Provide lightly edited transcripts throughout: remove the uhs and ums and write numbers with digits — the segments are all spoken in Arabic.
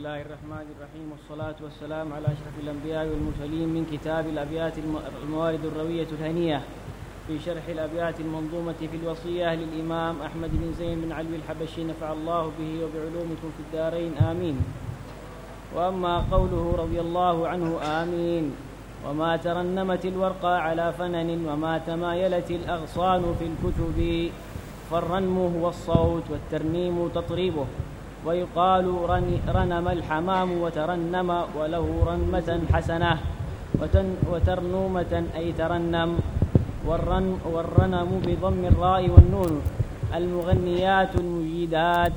الله الرحمن الرحيم، والصلاة والسلام على أشرف الأنبياء والمرسلين من كتاب الأبيات الموارد الروية الهنية في شرح الأبيات المنظومة في الوصية للإمام أحمد بن زين بن علوي الحبشي، نفع الله به وبعلومكم في الدارين آمين. وأما قوله رضي الله عنه آمين: وما ترنمت الورقى على فنن وما تمايلت الأغصان في الكتب، فالرنم هو الصوت والترنيم تطريبه، ويقال رنم الحمام وترنم وله رنمة حسنة، وترنومة أي ترنم. والرنم بضم الراء والنون المغنيات المجيدات،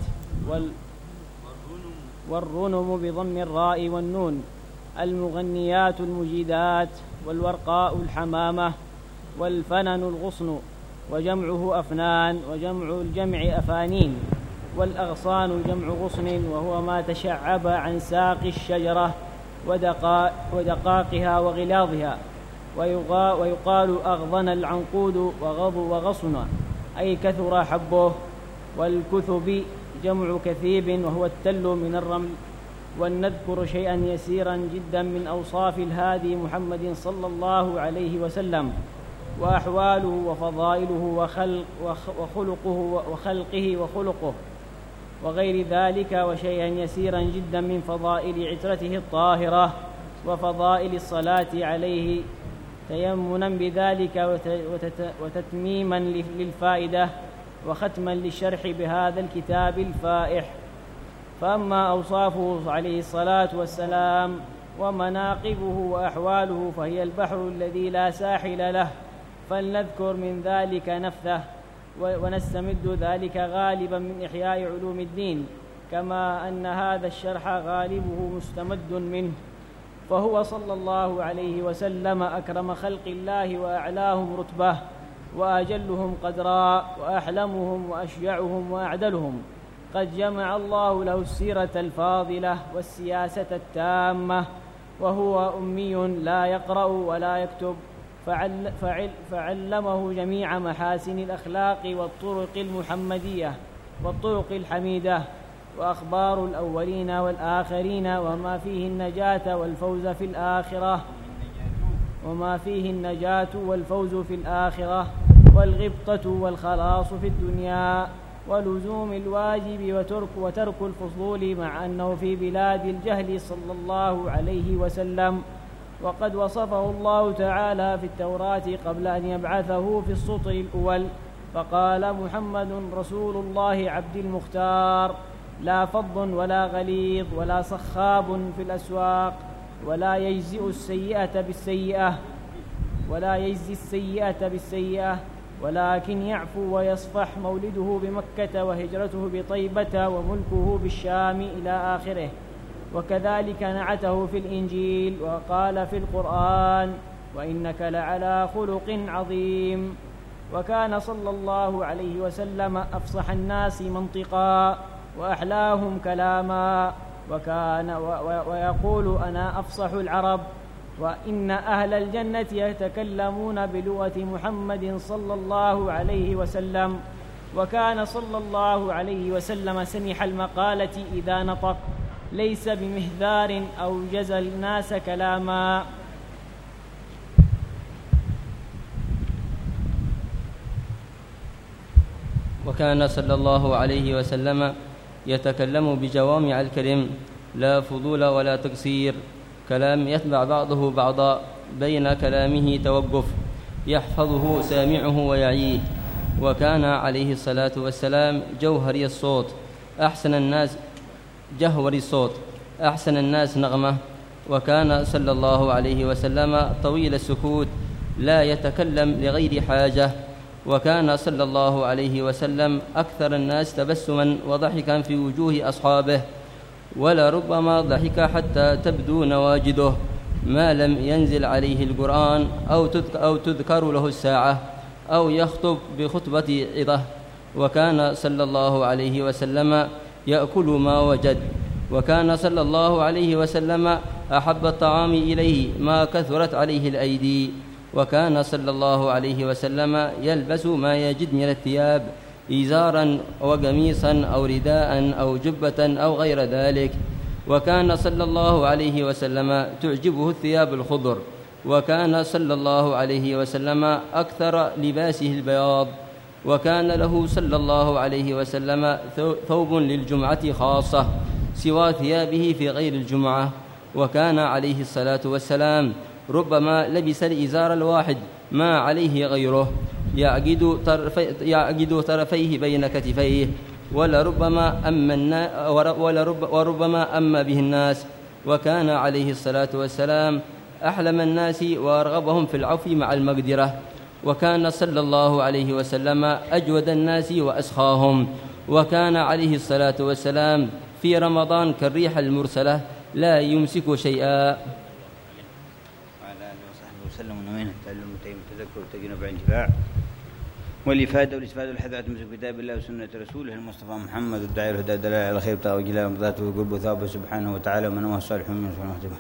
والرنم بضم الراء والنون المغنيات المجيدات، والورقاء الحمامة، والفنن الغصن وجمعه أفنان، وجمع الجمع أفانين، والأغصان جمع غصن وهو ما تشعب عن ساق الشجرة ودقاقها وغلاظها. ويقال أغضن العنقود وغصن أي كثر حبه. والكثب جمع كثيب وهو التل من الرمل. ولنذكر شيئا يسيرا جدا من أوصاف الهادي محمد صلى الله عليه وسلم، وأحواله وفضائله وخلقه وخلقه وغير ذلك، وشيئا يسيرا جدا من فضائل عترته الطاهرة وفضائل الصلاة عليه، تيمنا بذلك وتتميما للفائدة وختما للشرح بهذا الكتاب الفائح. فأما أوصافه عليه الصلاة والسلام ومناقبه وأحواله فهي البحر الذي لا ساحل له، فلنذكر من ذلك نفثه، ونستمد ذلك غالبا من إحياء علوم الدين، كما أن هذا الشرح غالبه مستمد منه. فهو صلى الله عليه وسلم أكرم خلق الله وأعلاهم رتبة وأجلهم قدرا وأحلمهم وأشجعهم وأعدلهم. قد جمع الله له السيرة الفاضلة والسياسة التامة، وهو أمي لا يقرأ ولا يكتب، فعلمه جميع محاسن الأخلاق والطرق المحمدية والطرق الحميدة، وأخبار الأولين والآخرين، وما فيه النجاة والفوز في الآخرة والغبطة والخلاص في الدنيا، ولزوم الواجب وترك الفضول، مع أنه في بلاد الجهل صلى الله عليه وسلم. وقد وصفه الله تعالى في التوراة قبل أن يبعثه في السطر الأول، فقال: محمد رسول الله عبد المختار، لا فظ ولا غليظ ولا صخاب في الأسواق، ولا يجزي السيئة بالسيئة، ولكن يعفو ويصفح. مولده بمكة وهجرته بطيبة وملكه بالشام إلى آخره. وكذلك نعته في الإنجيل، وقال في القرآن: وإنك لعلى خلق عظيم. وكان صلى الله عليه وسلم أفصح الناس منطقا وأحلاهم كلاما، ويقول: أنا أفصح العرب، وإن أهل الجنة يتكلمون بلغة محمد صلى الله عليه وسلم. وكان صلى الله عليه وسلم سمح المقالة إذا نطق، ليس بمهذار أو جزى الناس كلاما. وكان صلى الله عليه وسلم يتكلم بجوامع الكلم، لا فضول ولا تقصير، كلام يتبع بعضه بعضا، بين كلامه توقف، يحفظه سامعه ويعيه. وكان عليه الصلاة والسلام جوهري الصوت، أحسن الناس نغمة. وكان صلى الله عليه وسلم طويل السكوت، لا يتكلم لغير حاجة. وكان صلى الله عليه وسلم أكثر الناس تبسما وضحكا في وجوه أصحابه، ولربما ضحك حتى تبدو نواجذه ما لم ينزل عليه القرآن أو تذكر له الساعة أو يخطب بخطبة عظة. وكان صلى الله عليه وسلم يأكل ما وجد. وكان صلى الله عليه وسلم أحب الطعام إليه ما كثرت عليه الأيدي. وكان صلى الله عليه وسلم يلبس ما يجد من الثياب، إزارا وقميصا أو رداء أو جبة أو غير ذلك. وكان صلى الله عليه وسلم تعجبه الثياب الخضر، وكان صلى الله عليه وسلم أكثر لباسه البياض، وكان له صلى الله عليه وسلم ثوب للجمعة خاصة سوى ثيابه في غير الجمعة. وكان عليه الصلاة والسلام ربما لبس الإزار الواحد ما عليه غيره يعقد طرفيه بين كتفيه، وربما أم به الناس. وكان عليه الصلاة والسلام أحلم الناس وأرغبهم في العفو مع المقدرة. وكان صلى الله عليه وسلم أجود الناس وأسخاهم. وكان عليه الصلاة والسلام في رمضان كالريح المرسلة لا يمسك شيئا. وعلى آله وصحبه وسلم. ونوين التعلم والتذكر والتجنب عن الانتفاع والإفادة والاستفادة والحث على تمسك كتاب الله وسنة رسوله المصطفى محمد والداعي الهدى الدلالة على الخير ابتغاء وجه الله ومرضاته وقرب وثوابه سبحانه وتعالى ومن هو الصالح من سبحانه.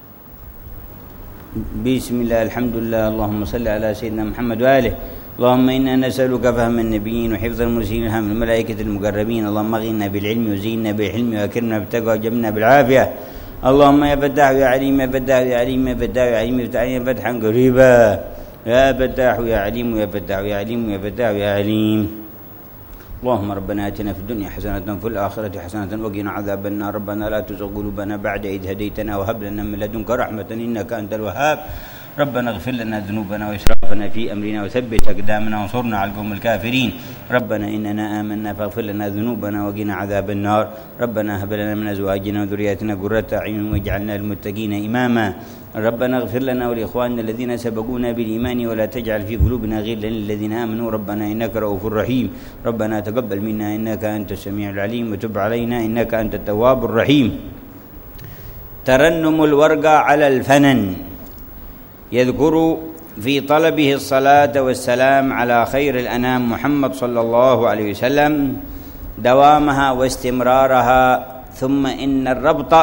بسم الله الحمد لله اللهم صل على سيدنا محمد وآله. اللهم إنا نسألك فهم النبيين وحفظ المرسلين وهم الملائكة المقربين. اللهم اغننا بالعلم وزينا بالحلم وأكرمنا بالتقوى وجبنا بالعافية. اللهم يا فتاح يا عليم يا فتاح يا عليم يا فتاح يا عليم افتح علينا فتحا قريبا يا فتاح يا عليم يا فتاح يا عليم يا فتاح يا عليم. اللهم ربنا آتنا في الدنيا حسنة وفي الآخرة حسنة وقنا عذاب النار. ربنا لا تزغ قلوبنا بعد إذ هديتنا وهب لنا من لدنك رحمة إنك أنت الوهاب. ربنا اغفر لنا ذنوبنا وإسرافنا في أمرنا وثبت أقدامنا وانصرنا على القوم الكافرين. ربنا إننا آمنا فاغفر لنا ذنوبنا وقنا عذاب النار. ربنا هب لنا من أزواجنا وذرياتنا قرة أعين واجعلنا للمتقين إماما. ربنا اغفر لنا ولإخواننا الذين سبقونا بالإيمان ولا تجعل في قلوبنا غلا للذين آمنوا. ربنا إنك رؤوف رحيم. ربنا تقبل منا إنك أنت السميع العليم وتب علينا إنك أنت التواب الرحيم. ترنم الورقة على الفنن. يذكر في طلبه الصلاة والسلام على خير الأنام محمد صلى الله عليه وسلم دوامها واستمرارها، ثم إن الربط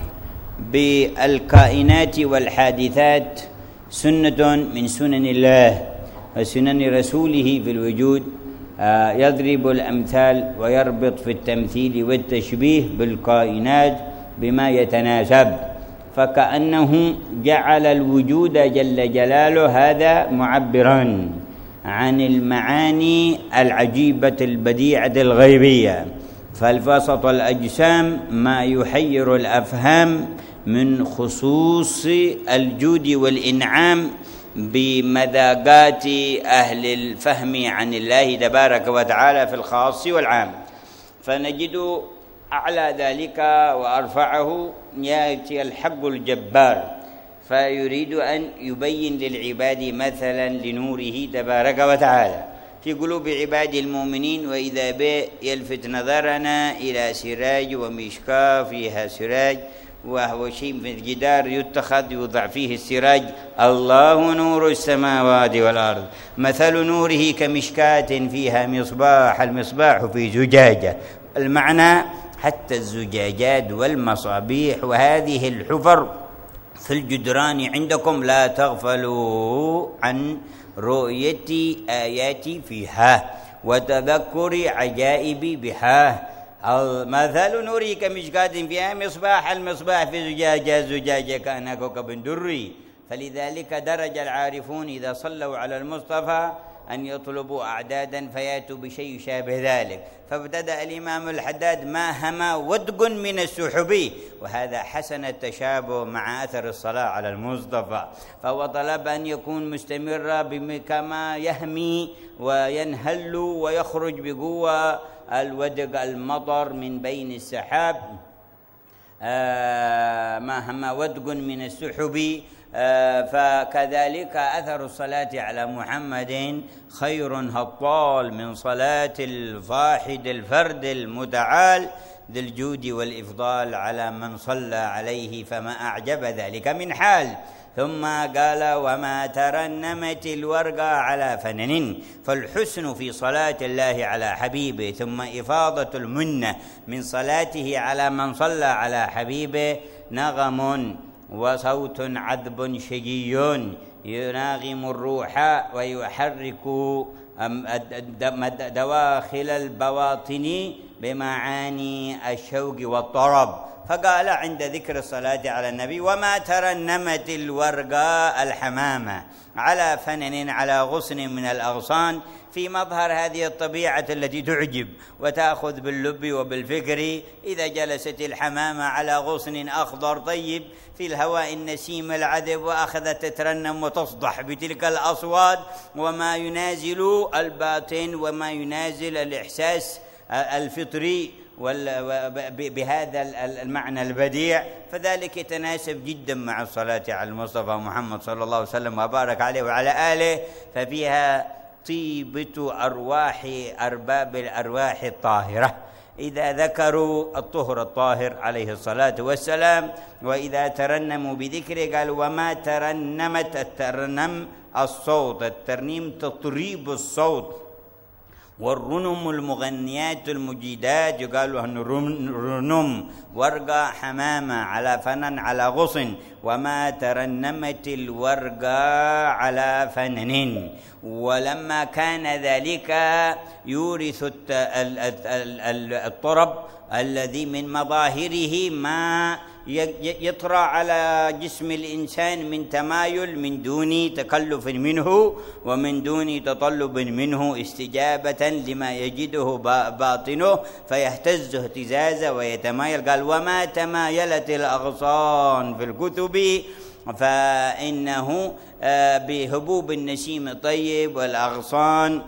بالكائنات والحادثات سنة من سنن الله وسنن رسوله في الوجود. يضرب الأمثال ويربط في التمثيل والتشبيه بالكائنات بما يتناسب، فكأنه جعل الوجود جل جلاله هذا معبرا عن المعاني العجيبة البديعة الغيبية. فالفسط الأجسام ما يحير الأفهام من خصوص الجود والإنعام بمذاقات أهل الفهم عن الله تبارك وتعالى في الخاص والعام. فنجد أعلى ذلك وأرفعه يأتي الحق الجبار فيريد أن يبين للعباد مثلا لنوره تبارك وتعالى في قلوب عباد المؤمنين. وإذا به يلفت نظرنا إلى سراج ومشكاة فيها سراج، وهو شيء في الجدار يتخذ يوضع فيه السراج. الله نور السماوات والأرض مثل نوره كمشكاة فيها مصباح، المصباح في زجاجة. المعنى حتى الزجاجات والمصابيح وهذه الحفر في الجدران عندكم لا تغفلوا عن رؤية آياتي فيها وتذكر عجائب بها. مثل نوره كمشكاة فيها مصباح، المصباح في زجاجة، زجاجة كأنها كوكب دري. فلذلك درج العارفون إذا صلوا على المصطفى أن يطلبوا أعدادا فيأتوا بشيء يشابه ذلك. فابتدأ الإمام الحداد ما هما ودق من السحب، وهذا حسن التشابه مع أثر الصلاة على المصطفى. فهو طلب أن يكون مستمرا كما يهمي وينهل ويخرج بقوة الودق المطر من بين السحاب. ما هما ودق من السحب. فكذلك أثر الصلاة على محمد خير هطال من صلاة الواحد الفرد المتعال ذي الجود والإفضال على من صلى عليه، فما أعجب ذلك من حال. ثم قال وما ترنمت الورقة على فنن. فالحسن في صلاة الله على حبيبه ثم إفاضة المنة من صلاته على من صلى على حبيبه نغم وصوت عذب شجي يناغم الروح ويحرك دواخل البواطن بمعاني الشوق والطرب، فقال عند ذكر الصلاة على النبي: وما ترنمت الورقاء الحمامة على فنن على غصن من الأغصان، في مظهر هذه الطبيعة التي تعجب وتأخذ باللب وبالفكر. إذا جلست الحمامة على غصن أخضر طيب في الهواء النسيم العذب وأخذت تترنم وتصدح بتلك الأصوات، وما ينازل الباطن وما ينازل الإحساس الفطري بهذا المعنى البديع، فذلك يتناسب جدا مع الصلاة على المصطفى محمد صلى الله عليه وسلم وبارك عليه وعلى آله. ففيها طيبة أرواح أرباب الأرواح الطاهرة إذا ذكروا الطهر الطاهر عليه الصلاة والسلام، وإذا ترنموا بذكره قال: وما ترنمت. الترنم الصوت، الترنيم تطريب الصوت، والرنم المغنيات المجيدات يقالوا رنم، ورقة حمامة على فنن على غصن. وما ترنمت الورقة على فنن. ولما كان ذلك يورث الطرب الذي من مظاهره ما يطرأ على جسم الإنسان من تمايل من دون تكلف منه ومن دون تطلب منه، استجابة لما يجده باطنه فيهتز اهتزازا ويتمايل. قال: وما تمايلت الأغصان في الكتب، فإنه بهبوب النسيم الطيب والأغصان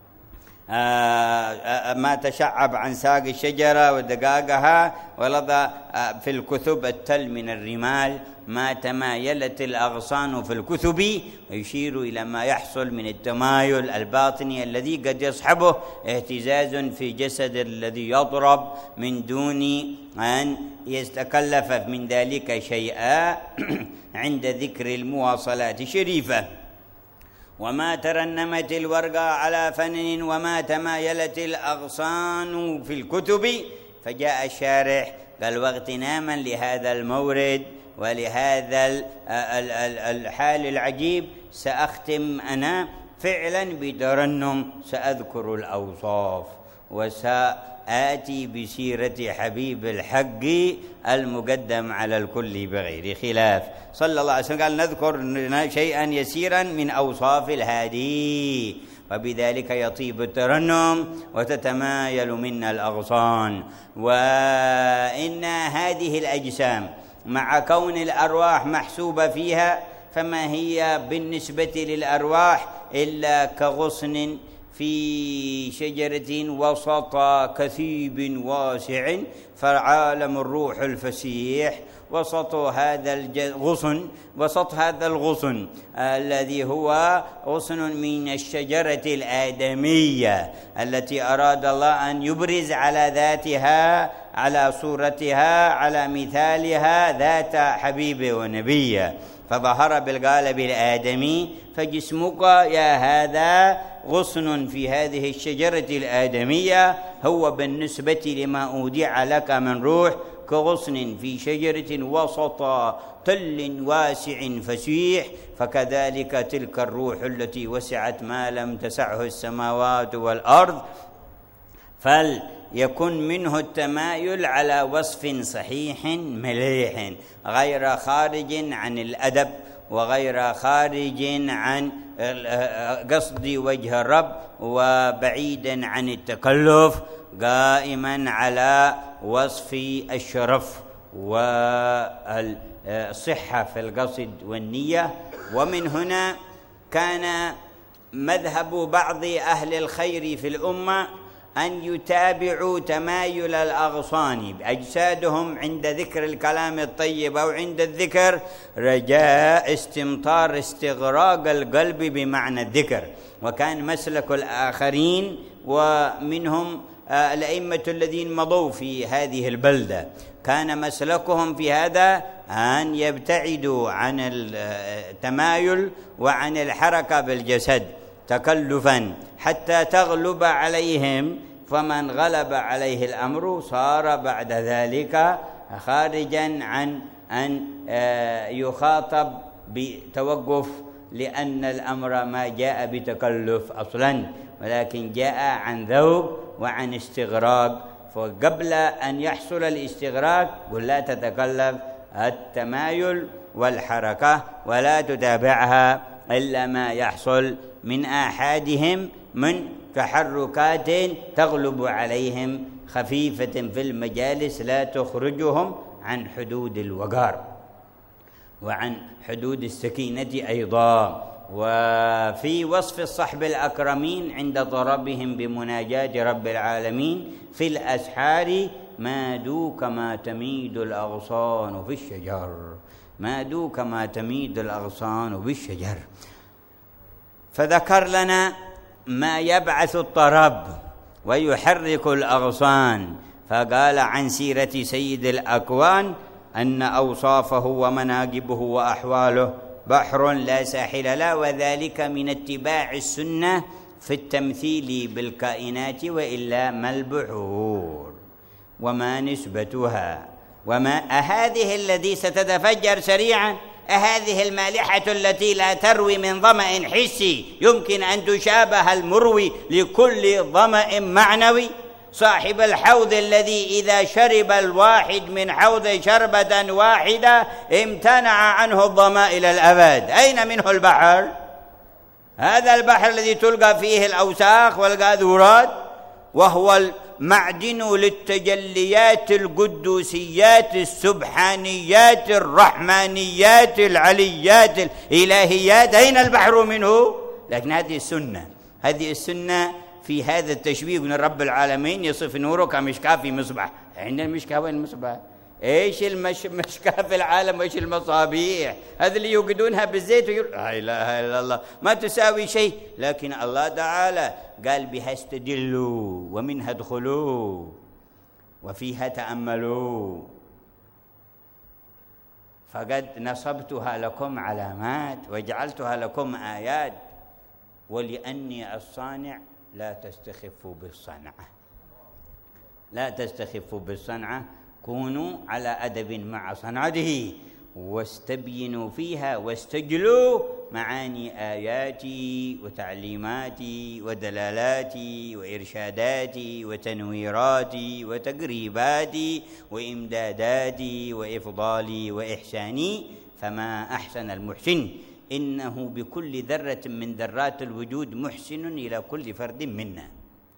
ما تشعب عن ساق الشجرة ودقاقها ولظى في الكثب التل من الرمال. ما تمايلت الأغصان في الكثب، يشير إلى ما يحصل من التمايل الباطني الذي قد يصحبه اهتزاز في جسد الذي يضرب من دون أن يتكلف من ذلك شيئا عند ذكر المواصلات الشريفة. وما ترنمت الورقة على فنن وما تمايلت الأغصان في الكتب. فجاء الشارح قال: واغتناما لهذا المورد ولهذا الحال العجيب سأختم أنا فعلا بترنم، سأذكر الأوصاف وسآتي بسيرة حبيب الحق المقدم على الكل بغير خلاف صلى الله عليه وسلم. قال: نذكر شيئا يسيرا من أوصاف الهادي، وبذلك يطيب الترنم وتتمايل منا الأغصان. وإن هذه الأجسام مع كون الأرواح محسوبة فيها، فما هي بالنسبة للأرواح إلا كغصن في شجرة وسط كثيب واسع، فعالم الروح الفسيح وسط هذا الغصن، وسط هذا الغصن الذي هو غصن من الشجرة الآدمية التي أراد الله أن يبرز على ذاتها، على صورتها، على مثالها ذات حبيب ونبي، فظهر بالقالب الآدمي. فجسمك يا هذا غصن في هذه الشجرة الآدمية، هو بالنسبة لما أودع لك من روح كغصن في شجرة وسط تل واسع فسيح، فكذلك تلك الروح التي وسعت ما لم تسعه السماوات والأرض، فليكن منه التمايل على وصف صحيح مليح، غير خارج عن الأدب وغير خارج عن قصد وجه الرب وبعيدا عن التكلف، قائما على وصف الشرف والصحة في القصد والنية. ومن هنا كان مذهب بعض أهل الخير في الأمة أن يتابعوا تمايل الأغصان بأجسادهم عند ذكر الكلام الطيب أو عند الذكر، رجاء استمطار استغراق القلب بمعنى الذكر. وكان مسلك الآخرين ومنهم الأئمة الذين مضوا في هذه البلدة، كان مسلكهم في هذا أن يبتعدوا عن التمايل وعن الحركة بالجسد تكلفا حتى تغلب عليهم، فمن غلب عليه الأمر صار بعد ذلك خارجا عن أن يخاطب بتوقف، لأن الأمر ما جاء بتكلف أصلا، ولكن جاء عن ذوق وعن استغراق. فقبل أن يحصل الاستغراق قل لا تتكلف التمايل والحركة ولا تتابعها إلا ما يحصل من آحادهم من تحركات تغلب عليهم خفيفة في المجالس لا تخرجهم عن حدود الوقار وعن حدود السكينة أيضا. وفي وصف الصحب الأكرمين عند ضربهم بمناجاة رب العالمين في الأسحار مادوا كما تميد الأغصان في الشجر، مادوا كما تميد الأغصان بالشجر. فذكر لنا ما يبعث الطرب ويحرك الأغصان، فقال عن سيرة سيد الأكوان أن أوصافه ومناقبه وأحواله بحر لا ساحل له، وذلك من اتباع السنة في التمثيل بالكائنات، وإلا ما البحور وما نسبتها وما أهذه التي ستتفجر سريعا، أهذه المالحة التي لا تروي من ظمأ حسي يمكن أن تشابه المروي لكل ظمأ معنوي، صاحب الحوض الذي إذا شرب الواحد من حوض شربة واحدة امتنع عنه الظمأ إلى الأبد. أين منه البحر؟ هذا البحر الذي تلقى فيه الأوساخ والقاذورات، وهو المعدن للتجليات القدوسيات السبحانيات الرحمانيات العليات الإلهيات. أين البحر منه؟ لكن هذه السنة، هذه السنة في هذا التشبيه من رب العالمين يصف نوره كمشكاة في مصباح. عندنا المشكاة وين المصباح؟ ايش المشكاة في العالم وايش المصابيح؟ هذه اللي يوقدونها بالزيت ويقول لا اله الا الله ما تساوي شيء، لكن الله تعالى قال بها استدلوا ومنها ادخلوا وفيها تأملوا، فقد نصبتها لكم علامات وجعلتها لكم آيات، ولأني الصانع لا تستخفوا بالصنعة، لا تستخفوا بالصنعة، كونوا على أدب مع صنعته واستبينوا فيها واستجلوا معاني آياتي وتعليماتي ودلالاتي وإرشاداتي وتنويراتي وتقريباتي وإمداداتي وإفضالي وإحساني، فما أحسن المحسن، إنه بكل ذرة من ذرات الوجود محسن إلى كل فرد منا.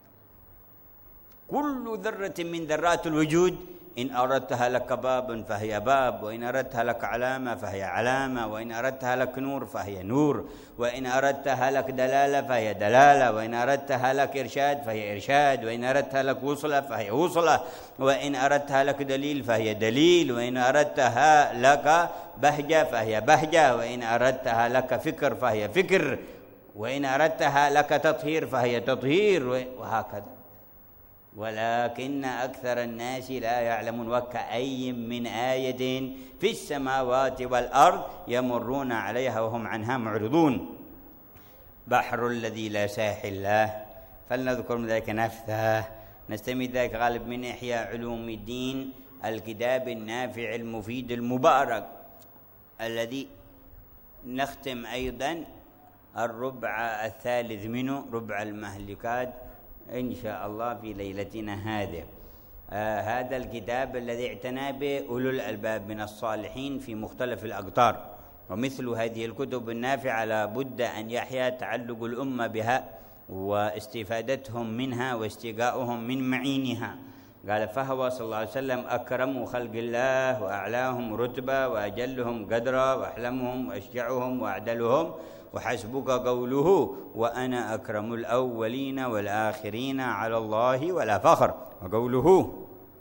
كل ذرة من ذرات الوجود إن أردتها لك باب فهي باب، وإن أردتها لك علامة فهي علامة، وإن أردتها لك نور فهي نور، وإن أردتها لك دلالة فهي دلالة، وإن أردتها لك إرشاد فهي إرشاد، وإن أردتها لك وصلة فهي وصلة، وإن أردتها لك دليل فهي دليل، وإن أردتها لك بهجة فهي بهجة، وإن أردتها لك فكر فهي فكر، وإن أردتها لك تطهير فهي تطهير، وهكذا. ولكن أكثر الناس لا يعلمون. وكأي من آية في السماوات والأرض يمرون عليها وهم عنها معرضون. بحر الذي لا ساحل له، فلنذكر من ذلك نفثه. نستمد ذلك غالب من إحياء علوم الدين، الكتاب النافع المفيد المبارك، الذي نختم أيضا الربع الثالث منه، ربع المهلكات، إن شاء الله في ليلتنا هذه. هذا الكتاب الذي اعتنى به أولو الألباب من الصالحين في مختلف الأقطار، ومثل هذه الكتب النافعة لا بد أن يحيا تعلق الأمة بها واستفادتهم منها واستيقاؤهم من معينها. قال فهو صلى الله عليه وسلم أكرم خلق الله وأعلاهم رتبة وأجلهم قدرا وأحلمهم وأشجعهم وأعدلهم، وحسبك قوله وأنا أكرم الأولين والآخرين على الله ولا فخر، وقوله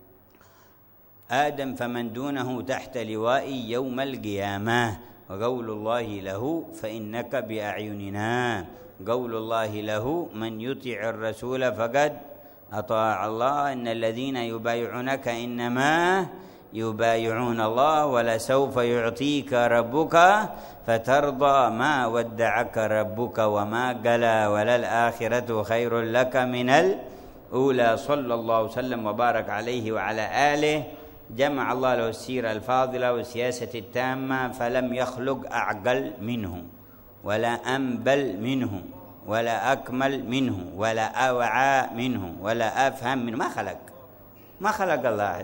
آدم فمن دونه تحت لوائي يوم القيامة، وقول الله له فإنك بأعيننا، قول الله له من يطع الرسول فقد أطاع الله، إن الذين يبايعونك إنما يبايعون الله ولسوف يعطيك ربك فترضى ما ودعك ربك وما قلى وللآخرة خير لك من الأولى. صلى الله وسلم وبارك عليه وعلى آله. جمع الله له السيرة الفاضلة والسياسة التامة، فلم يخلق أعقل منه ولا أنبل منه ولا أكمل منه ولا أوعى منه ولا أفهم منه، ما خلق. ما خلق الله،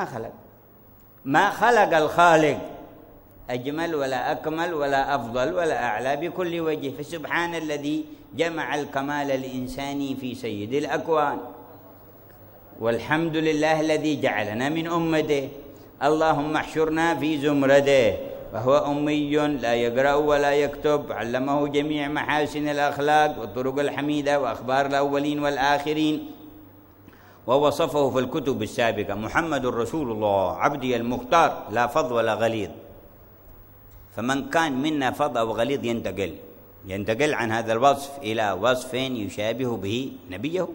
ما خلق الخالق أجمل ولا أكمل ولا أفضل ولا أعلى بكل وجه. فسبحان الذي جمع الكمال الإنساني في سيد الأكوان، والحمد لله الذي جعلنا من أمته. اللهم احشرنا في زمرده، فهو أمي لا يقرأ ولا يكتب، علمه جميع محاسن الأخلاق والطرق الحميدة وأخبار الأولين والآخرين، ووصفه في الكتب السابقة: محمد رسول الله عبدي المختار لا فظ ولا غليظ. فمن كان منا فظ أو غليظ ينتقل عن هذا الوصف إلى وصف يشابه به نبيه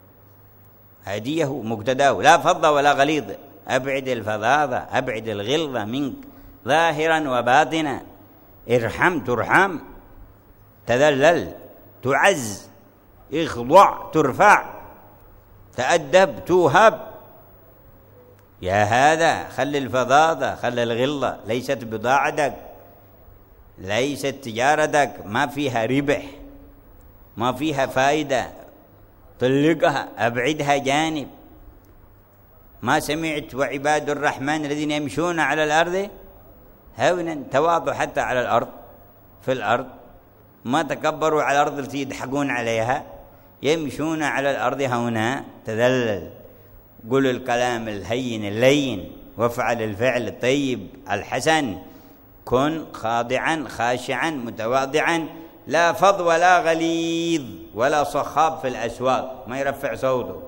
هديه مقتداه. لا فظ ولا غليظ، أبعد الفظاظة، أبعد الغلظة منك ظاهرا وباطنا. ارحم ترحم، تذلل تعز، اخضع ترفع، تأدب توهب. يا هذا خل الفظاظة، خل الغلظة، ليست بضاعتك، ليست تجارتك، ما فيها ربح، ما فيها فائدة، طلقها، أبعدها جانب. ما سمعت وعباد الرحمن الذين يمشون على الأرض هونا، تواضع حتى على الأرض، في الأرض ما تكبروا على الأرض التي يضحكون عليها، يمشون على الأرض هونا. تذلل، قل الكلام الهين اللين، وافعل الفعل الطيب الحسن، كن خاضعا خاشعا متواضعا، لا فظ ولا غليظ ولا صخاب في الأسواق، ما يرفع صوته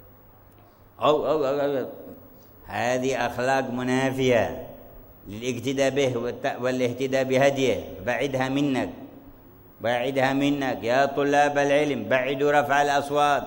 أو. هذه أخلاق منافية للاقتداء به والاهتداء بهديه. بعدها منك، بعدها منك يا طلاب العلم. بعدوا رفع الأصوات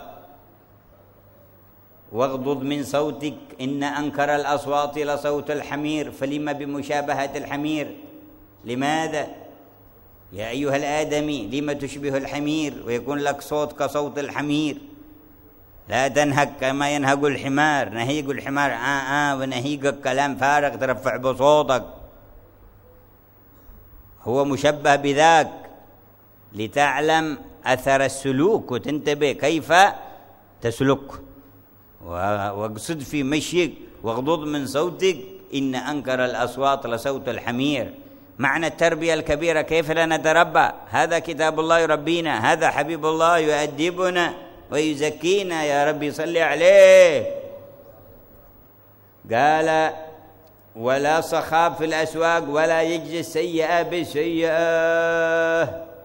واغضض من صوتك، إن أنكر الأصوات لصوت الحمير. فلما بمشابهة الحمير؟ لماذا يا أيها الآدمي لما تشبه الحمير ويكون لك صوت كصوت الحمير؟ لا تنهق كما ينهق الحمار، نهيق الحمار ونهيق كلام فارغ ترفع بصوتك. هو مشبه بذاك لتعلم أثر السلوك وتنتبه كيف تسلك. واقصد في مشيك واغضض من صوتك، إن أنكر الأصوات لصوت الحمير. معنى التربية الكبيرة كيف لا نتربى؟ هذا كتاب الله يربينا، هذا حبيب الله يؤدبنا ويزكينا. يا ربي صل عليه. قال: ولا صخاب في الأسواق، ولا يجزي السيئة بالسيئة.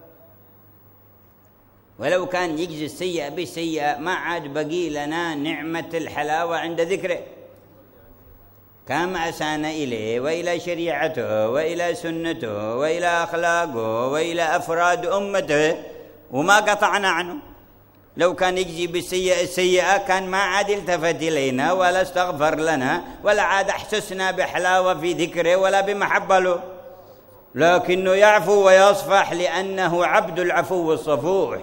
ولو كان يجزي السيئة بالسيئة ما عاد بقي لنا نعمة الحلاوة عند ذكره. كم أسانا إليه وإلى شريعته وإلى سنته وإلى أخلاقه وإلى أفراد أمته وما قطعنا عنه. لو كان يجزي بالسيئة السيئة كان ما عاد التفت إلينا ولا استغفر لنا ولا عاد أحسسنا بحلاوة في ذكره ولا بمحبة له، لكنه يعفو ويصفح لأنه عبد العفو الصفوح،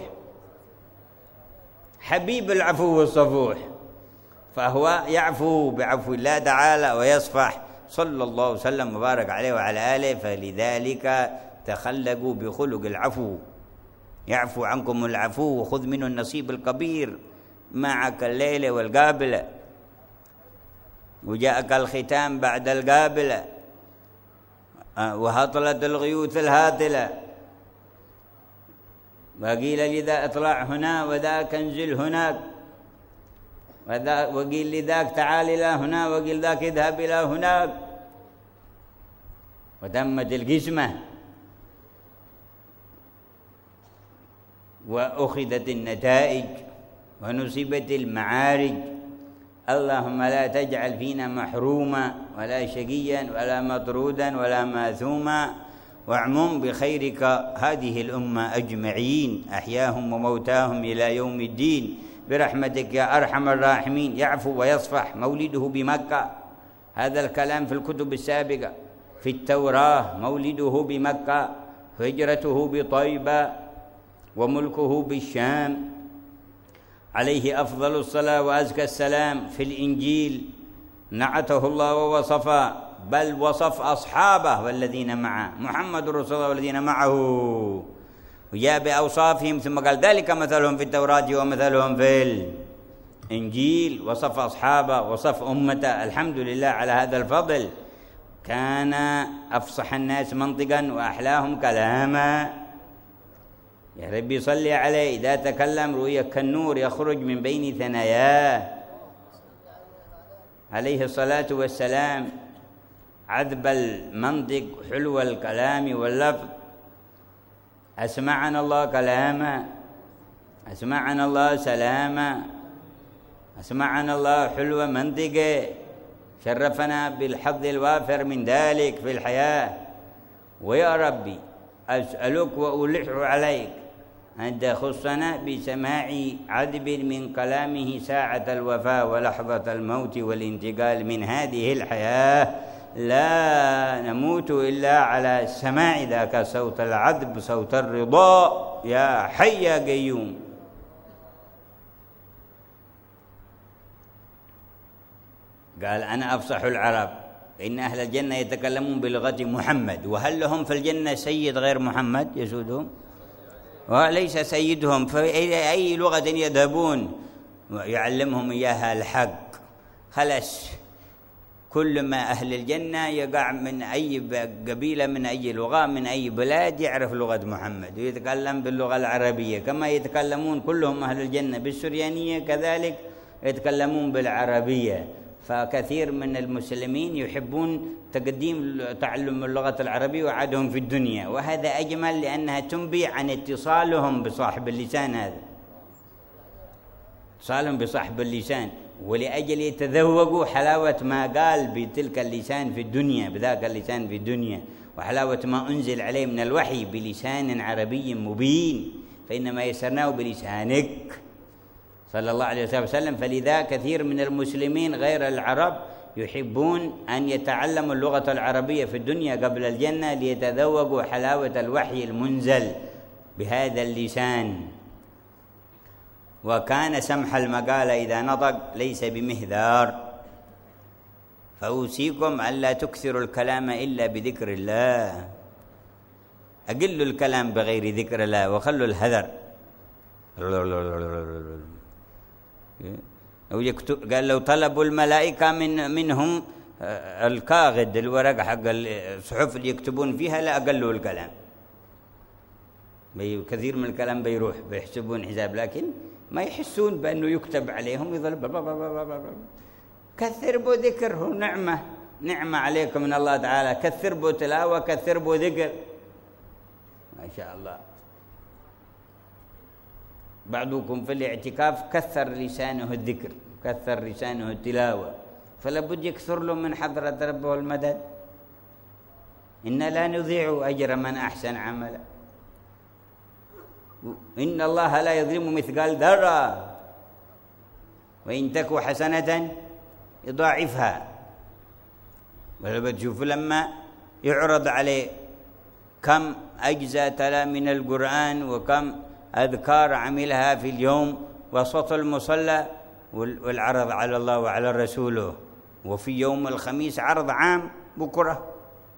حبيب العفو الصفوح، فهو يعفو بعفو الله تعالى ويصفح. صلى الله وسلم وبارك عليه وعلى آله. فلذلك تخلقوا بخلق العفو. يعفو عنكم العفو وخذ منه النصيب الكبير، معك الليلة والقابلة، وجاءك الختام بعد القابلة، وهطلت الغيوث الهاطلة، وقيل لذا اطلع هنا وذاك انزل هناك، وقيل لذاك تعال إلى هنا، وقيل ذاك اذهب إلى هناك، وتمت القسمة وأخذت النتائج ونصبت المعارج. اللهم لا تجعل فينا محروما ولا شقيا ولا مطرودا ولا ماثوما، واعمم بخيرك هذه الأمة أجمعين، أحياهم وموتاهم إلى يوم الدين برحمتك يا أرحم الراحمين. يعفو ويصفح، مولده بمكة، هذا الكلام في الكتب السابقة. في التوراة مولده بمكة، هجرته بطيبة، وملكه بالشام، عليه أفضل الصلاة وأزكى السلام. في الإنجيل نعته الله ووصفه، بل وصف أصحابه والذين معه، محمد رسول الله والذين معه، وجاء بأوصافهم ثم قال: ذلك مثلهم في التوراة ومثلهم في إنجيل، وصف أصحابه، وصف أمته. الحمد لله على هذا الفضل. كان أفصح الناس منطقا وأحلاهم كلاما. يا ربي صل عليه، إذا تكلم رؤيا كالنور يخرج من بين ثناياه عليه الصلاة والسلام. عذب المنطق، حلو الكلام واللفظ. أسمعنا الله كلاما، أسمعنا الله سلاما، أسمعنا الله حلو منطقه. شرفنا بالحظ الوافر من ذلك في الحياة. ويا ربي أسألك وألح عليك أن تخصنا بسماع عذب من كلامه ساعة الوفاة ولحظة الموت والانتقال من هذه الحياة. لا نموت إلا على سماع ذاك صوت العذب، صوت الرضا. يا حي يا قيوم. قال أنا أفصح العرب، إن أهل الجنة يتكلمون بلغة محمد. وهل لهم في الجنة سيد غير محمد يسودهم؟ وليس سيدهم، فأي لغة يذهبون ويعلمهم إياها الحق. خلص، كل ما أهل الجنة يقع من أي قبيلة، من أي لغة، من أي بلاد، يعرف لغة محمد ويتكلم باللغة العربية. كما يتكلمون كلهم أهل الجنة بالسريانية، كذلك يتكلمون بالعربية. فكثير من المسلمين يحبون تقديم تعلم اللغة العربية وعادهم في الدنيا، وهذا أجمل لأنها تنبي عن اتصالهم بصاحب اللسان. هذا اتصالهم بصاحب اللسان، ولأجل يتذوقوا حلاوة ما قال بتلك اللسان في الدنيا، بذاك اللسان في الدنيا، وحلاوة ما أنزل عليه من الوحي بلسان عربي مبين. فإنما يسرناه بلسانك صلى الله عليه وسلم. فلذا كثير من المسلمين غير العرب يحبون أن يتعلموا اللغة العربية في الدنيا قبل الجنة، ليتذوقوا حلاوة الوحي المنزل بهذا اللسان. وكان سمح المقال إذا نطق ليس بمهذار. فأوصيكم ألا تكثروا الكلام إلا بذكر الله. أقلوا الكلام بغير ذكر الله وخلوا الهذر. قال لو طلبوا الملائكة منهم الكاغد، الورق حق الصحف اللي يكتبون فيها، لا أقلوا الكلام. كثير من الكلام بيروح، بيحسبون حساب، لكن ما يحسون بأنه يكتب عليهم. يظل كثر بو ذكره، نعمة عليكم من الله تعالى. كثر بو تلاوة، كثر بو ذكر، ما شاء الله. بعضكم في الاعتكاف كثر لسانه الذكر، كثر لسانه التلاوة، فلا بد يكثر له من حضرة ربه المدد. إنا لا نضيع أجر من أحسن عملا، إن الله لا يظلم مثقال ذرة، وإن تك حسنة يضاعفها. بتشوف لما يعرض عليه كم أجزاء تلا من القرآن وكم أذكار عملها في اليوم وسط المصلى، والعرض على الله وعلى رسوله. وفي يوم الخميس عرض عام بكرة،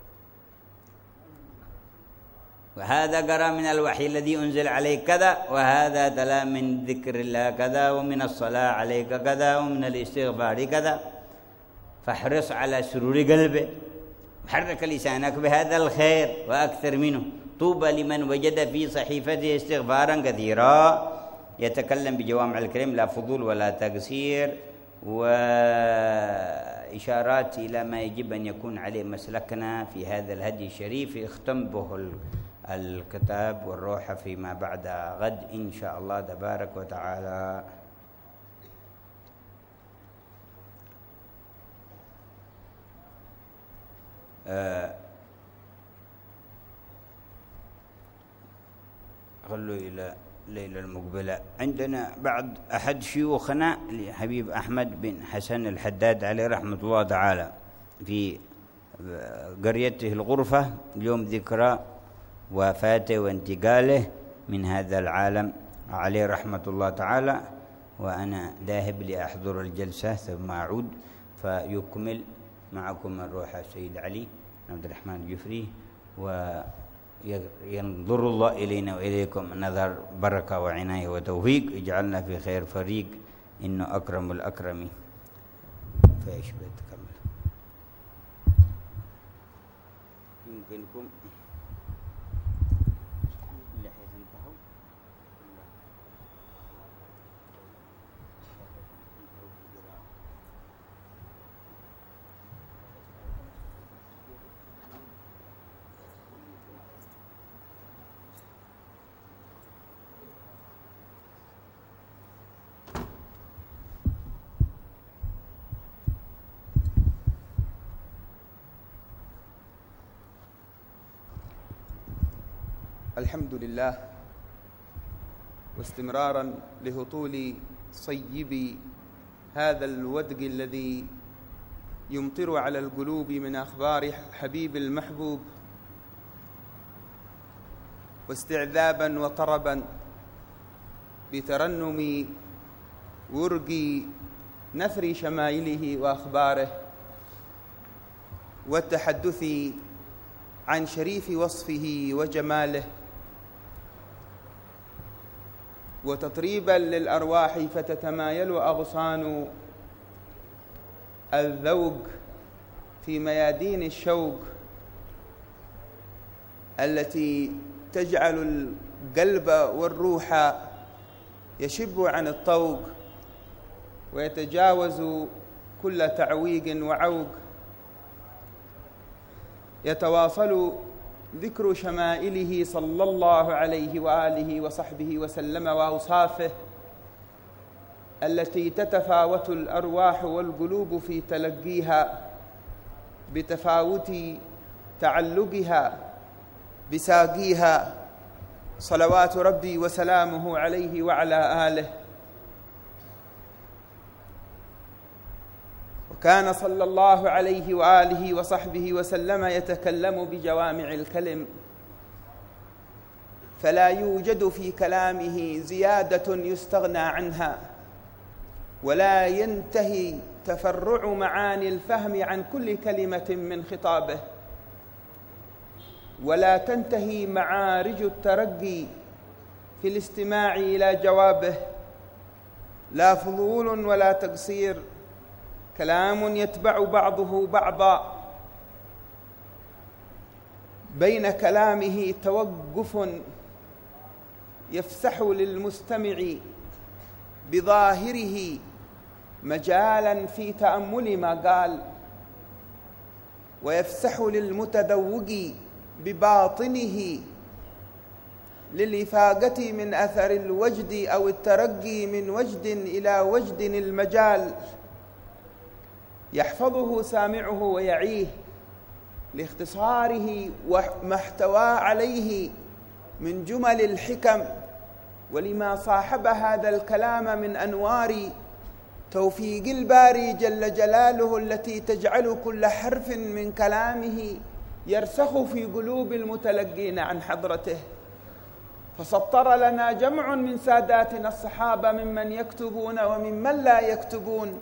وهذا قرأ من الوحي الذي أنزل عليك كذا، وهذا تلا من ذكر الله كذا، ومن الصلاة عليك كذا، ومن الاستغفار كذا. فاحرص على سرور قلبه، وحرك لسانك بهذا الخير وأكثر منه. طوبى لمن وجد في صحيفته استغفارا كثيرا. يتكلم بجوامع الكلم، لا فضول ولا تقصير، وإشارات إلى ما يجب أن يكون عليه مسلكنا في هذا الهدي الشريف. يختم به الكتاب والروح فيما بعد غد إن شاء الله تبارك وتعالى. خلوا إلى الليلة المقبلة. عندنا بعض أحد شيوخنا حبيب أحمد بن حسن الحداد عليه رحمة الله تعالى في قريته الغرفة، اليوم ذكرى وفاته وانتقاله من هذا العالم عليه رحمة الله تعالى. وأنا ذاهب لأحضر الجلسة ثم أعود فيكمل معكم الروح السيد علي عبد الرحمن الجفري، وينظر الله إلينا وإليكم نظر بركة وعناية وتوفيق. اجعلنا في خير فريق إنه أكرم الأكرمين. فإيش بتكمل؟ يمكنكم لحيث انتهوا. الحمد لله، واستمرارا لهطول صيب هذا الودق الذي يمطر على القلوب من أخبار حبيب المحبوب، واستعذابا وطربا بترنم ورق نثر شمائله وأخباره، والتحدث عن شريف وصفه وجماله، وتطريبا للأرواح فتتمايل أغصان الذوق في ميادين الشوق التي تجعل القلب والروح يشب عن الطوق ويتجاوز كل تعويق وعوق. يتواصل ذكر شمائله صلى الله عليه وآله وصحبه وسلم وأوصافه التي تتفاوت الأرواح والقلوب في تلقيها بتفاوت تعلقها بساقيها، صلوات ربي وسلامه عليه وعلى آله. وكان صلى الله عليه وآله وصحبه وسلم يتكلم بجوامع الكلم، فلا يوجد في كلامه زيادة يستغنى عنها، ولا ينتهي تفرع معاني الفهم عن كل كلمة من خطابه، ولا تنتهي معارج الترقي في الاستماع إلى جوابه، لا فضول ولا تقصير، كلام يتبع بعضه بعضا. بين كلامه توقف يفسح للمستمع بظاهره مجالا في تأمل ما قال، ويفسح للمتذوق بباطنه للإفاقة من أثر الوجد أو الترقي من وجد إلى وجد المجال، يحفظه سامعه ويعيه لاختصاره وما احتوى عليه من جمل الحكم، ولما صاحب هذا الكلام من أنوار توفيق الباري جل جلاله التي تجعل كل حرف من كلامه يرسخ في قلوب المتلقين عن حضرته. فسطر لنا جمع من ساداتنا الصحابة ممن يكتبون وممن لا يكتبون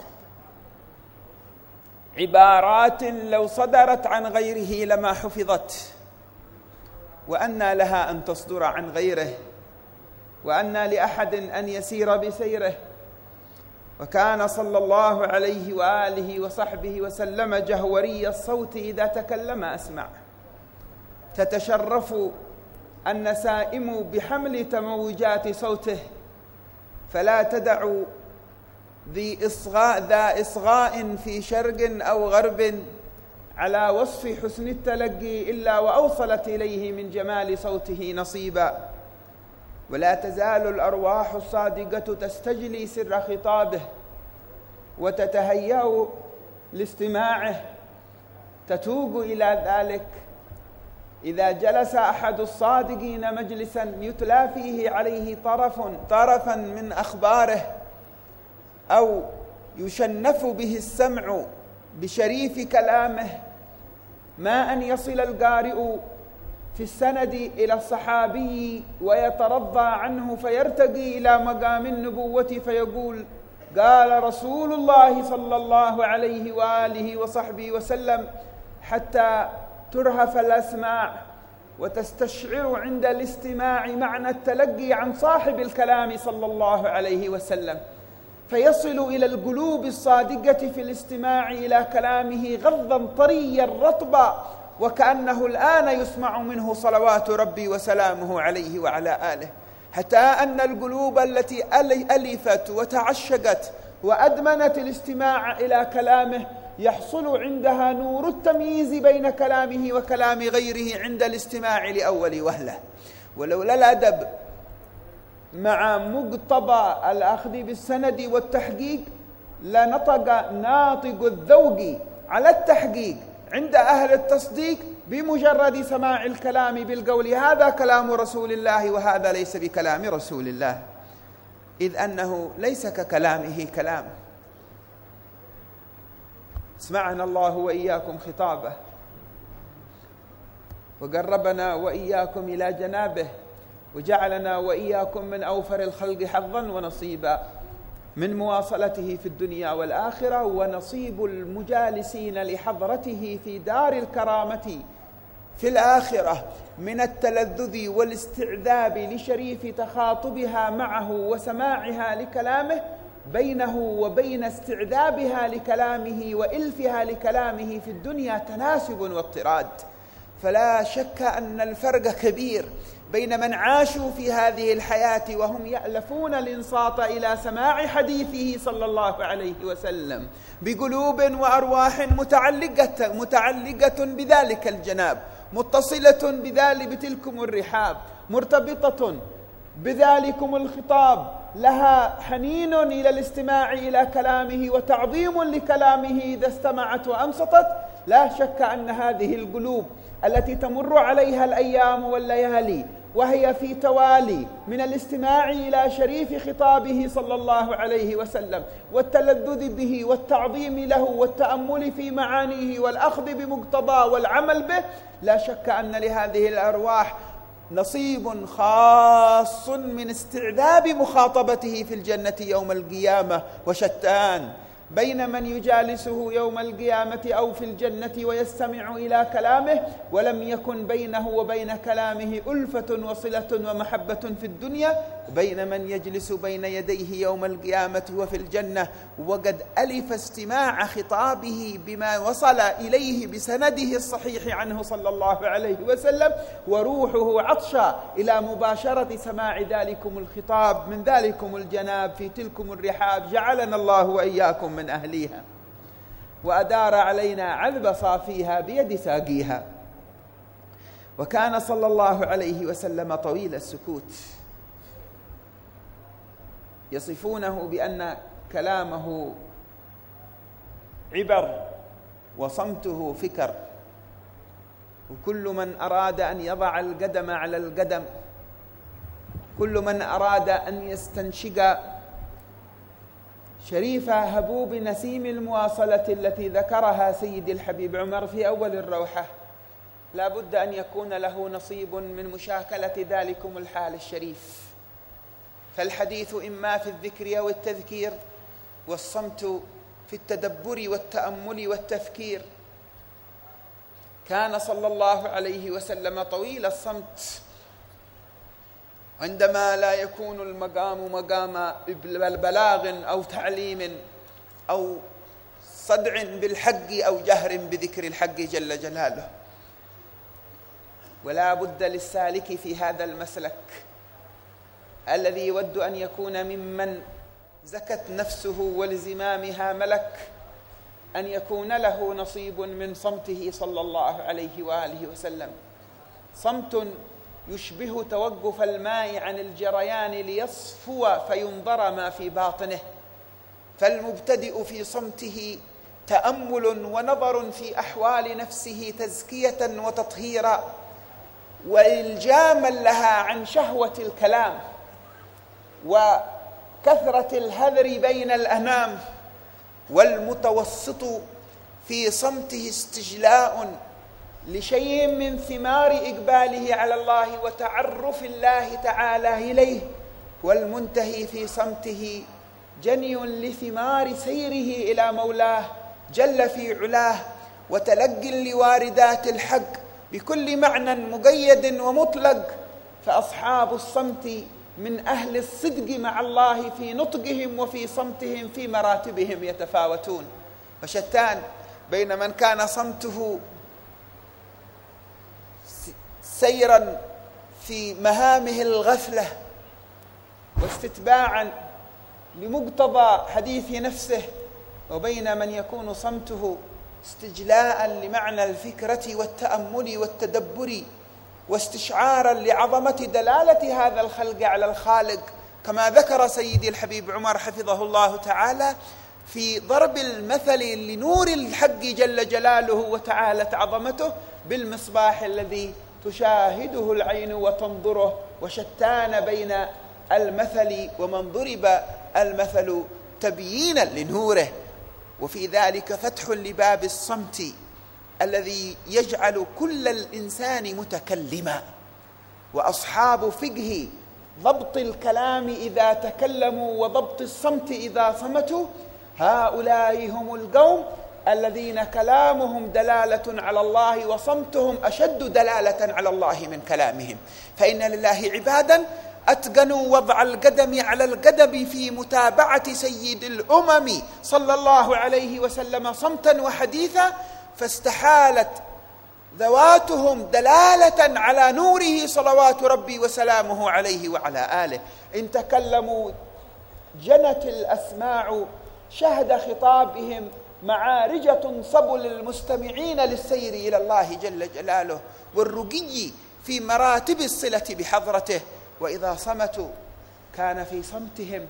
عبارات لو صدرت عن غيره لما حفظت، وأنى لها أن تصدر عن غيره، وأنى لأحد أن يسير بسيره. وكان صلى الله عليه وآله وصحبه وسلم جهوري الصوت، إذا تكلم أسمع، تتشرف النسائم بحمل تموجات صوته، فلا تدع ذا إصغاء في شرق أو غرب على وصف حسن التلقي إلا وأوصلت إليه من جمال صوته نصيبا. ولا تزال الأرواح الصادقة تستجلي سر خطابه وتتهيأ لاستماعه، تتوق إلى ذلك إذا جلس أحد الصادقين مجلسا يتلى فيه عليه طرفا من أخباره، أو يشنف به السمع بشريف كلامه، ما أن يصل القارئ في السند إلى الصحابي ويترضى عنه فيرتقي إلى مقام النبوة فيقول: قال رسول الله صلى الله عليه وآله وصحبه وسلم، حتى ترهف الأسماع وتستشعر عند الاستماع معنى التلقي عن صاحب الكلام صلى الله عليه وسلم. فيصل إلى القلوب الصادقة في الاستماع إلى كلامه غضا طريا رطبا، وكأنه الآن يسمع منه صلوات ربي وسلامه عليه وعلى آله، حتى أن القلوب التي ألفت وتعشقت وأدمنت الاستماع إلى كلامه يحصل عندها نور التمييز بين كلامه وكلام غيره عند الاستماع لأول وهلة. ولولا الأدب مع مقتضى الأخذ بالسند والتحقيق لنطق ناطق الذوق على التحقيق عند أهل التصديق بمجرد سماع الكلام بالقول هذا كلام رسول الله وهذا ليس بكلام رسول الله، إذ أنه ليس ككلامه كلام. اسمعنا الله وإياكم خطابه، وقربنا وإياكم إلى جنابه، وجعلنا وإياكم من أوفر الخلق حظا ونصيبا من مواصلته في الدنيا والآخرة، ونصيب المجالسين لحضرته في دار الكرامة في الآخرة من التلذذ والاستعذاب لشريف تخاطبها معه وسماعها لكلامه بينه وبين استعذابها لكلامه وإلفها لكلامه في الدنيا تناسب واضطراد. فلا شك أن الفرق كبير بين من عاشوا في هذه الحياة وهم يألفون الإنصات إلى سماع حديثه صلى الله عليه وسلم بقلوب وأرواح متعلقة بذلك الجناب، متصلة بتلكم الرحاب، مرتبطة بذلكم الخطاب، لها حنين إلى الاستماع إلى كلامه وتعظيم لكلامه إذا استمعت وأنصتت. لا شك أن هذه القلوب التي تمر عليها الأيام والليالي وهي في توالي من الاستماع إلى شريف خطابه صلى الله عليه وسلم والتلذذ به والتعظيم له والتأمل في معانيه والأخذ بمقتضى والعمل به، لا شك أن لهذه الأرواح نصيب خاص من استعذاب مخاطبته في الجنة يوم القيامة، وشتان بين من يجالسه يوم القيامة أو في الجنة ويستمع إلى كلامه ولم يكن بينه وبين كلامه ألفة وصلة ومحبة في الدنيا، وبين من يجلس بين يديه يوم القيامة وفي الجنة وقد ألف استماع خطابه بما وصل إليه بسنده الصحيح عنه صلى الله عليه وسلم، وروحه عطشى إلى مباشرة سماع ذلكم الخطاب من ذلكم الجناب في تلكم الرحاب. جعلنا الله وإياكم من أهليها، وأدار علينا عذب صافيها بيد ساقيها. وكان صلى الله عليه وسلم طويل السكوت، يصفونه بأن كلامه عبر وصمته فكر، وكل من أراد أن يضع القدم على القدم، كل من أراد أن يستنشق شريف هبوب نسيم المواصلة التي ذكرها سيد الحبيب عمر في أول الروحة، لا بد أن يكون له نصيب من مشاكلة ذلكم الحال الشريف. فالحديث إما في الذكر أو التذكير، والصمت في التدبر والتأمل والتفكير. كان صلى الله عليه وسلم طويل الصمت عندما لا يكون المقام مقام بلاغ أو تعليم أو صدع بالحق أو جهر بذكر الحق جل جلاله. ولا بد للسالك في هذا المسلك الذي يود أن يكون ممن زكت نفسه ولزمامها ملك أن يكون له نصيب من صمته صلى الله عليه وآله وسلم، صمت يشبه توقف الماء عن الجريان ليصفو فينظر ما في باطنه. فالمبتدئ في صمته تأمل ونظر في أحوال نفسه تزكية وتطهيرا وإلجاما لها عن شهوة الكلام وكثرة الهذر بين الأنام. والمتوسط في صمته استجلاء لشيء من ثمار إقباله على الله وتعرف الله تعالى إليه، والمنتهي في صمته جني لثمار سيره إلى مولاه جل في علاه وتلقي لواردات الحق بكل معنى مقيد ومطلق. فأصحاب الصمت من أهل الصدق مع الله في نطقهم وفي صمتهم في مراتبهم يتفاوتون، وشتان بين من كان صمته سيرا في مهامه الغفلة واستتباعا لمقتضى حديث نفسه، وبين من يكون صمته استجلاء لمعنى الفكرة والتأمل والتدبر واستشعارا لعظمة دلالة هذا الخلق على الخالق، كما ذكر سيدي الحبيب عمر حفظه الله تعالى في ضرب المثل لنور الحق جل جلاله وتعالت عظمته بالمصباح الذي تشاهده العين وتنظره، وشتان بين المثل ومن ضرب المثل تبيينا لنوره. وفي ذلك فتح لباب الصمت الذي يجعل كل الإنسان متكلما، وأصحاب فقه ضبط الكلام إذا تكلموا وضبط الصمت إذا صمتوا هؤلاء هم القوم الذين كلامهم دلالة على الله وصمتهم أشد دلالة على الله من كلامهم. فإن لله عبادا أتقنوا وضع القدم على القدم في متابعة سيد الأمم صلى الله عليه وسلم صمتا وحديثا، فاستحالت ذواتهم دلالة على نوره صلوات ربي وسلامه عليه وعلى آله. إن تكلموا جنت الأسماع شهد خطابهم معارج تنصب للمستمعين للسير إلى الله جل جلاله والرقي في مراتب الصلة بحضرته. وإذا صمتوا كان في صمتهم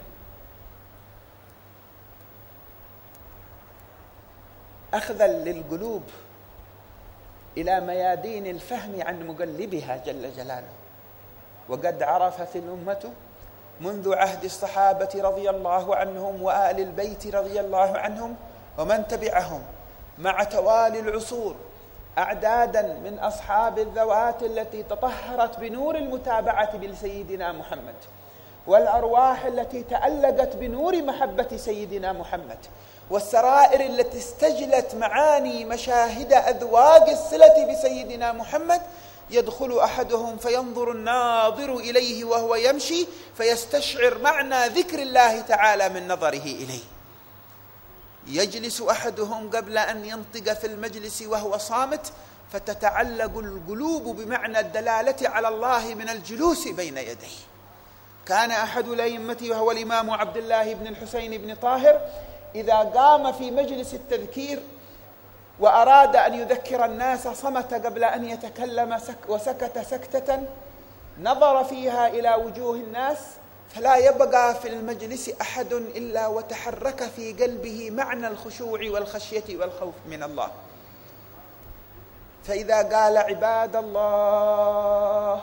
أخذا للقلوب إلى ميادين الفهم عن مقلبها جل جلاله. وقد عرفت الأمة منذ عهد الصحابة رضي الله عنهم وآل البيت رضي الله عنهم ومن تبعهم مع توالي العصور أعدادا من أصحاب الذوات التي تطهرت بنور المتابعة بسيدنا محمد، والأرواح التي تألقت بنور محبة سيدنا محمد، والسرائر التي استجلت معاني مشاهد أذواق الصلة بسيدنا محمد. يدخل أحدهم فينظر الناظر إليه وهو يمشي فيستشعر معنى ذكر الله تعالى من نظره إليه. يجلس أحدهم قبل أن ينطق في المجلس وهو صامت فتتعلق القلوب بمعنى الدلالة على الله من الجلوس بين يديه. كان أحد الأئمة وهو الإمام عبد الله بن الحسين بن طاهر إذا قام في مجلس التذكير وأراد أن يذكر الناس صمت قبل أن يتكلم وسكت سكتة نظر فيها إلى وجوه الناس فلا يبقى في المجلس أحد إلا وتحرك في قلبه معنى الخشوع والخشية والخوف من الله. فإذا قال عباد الله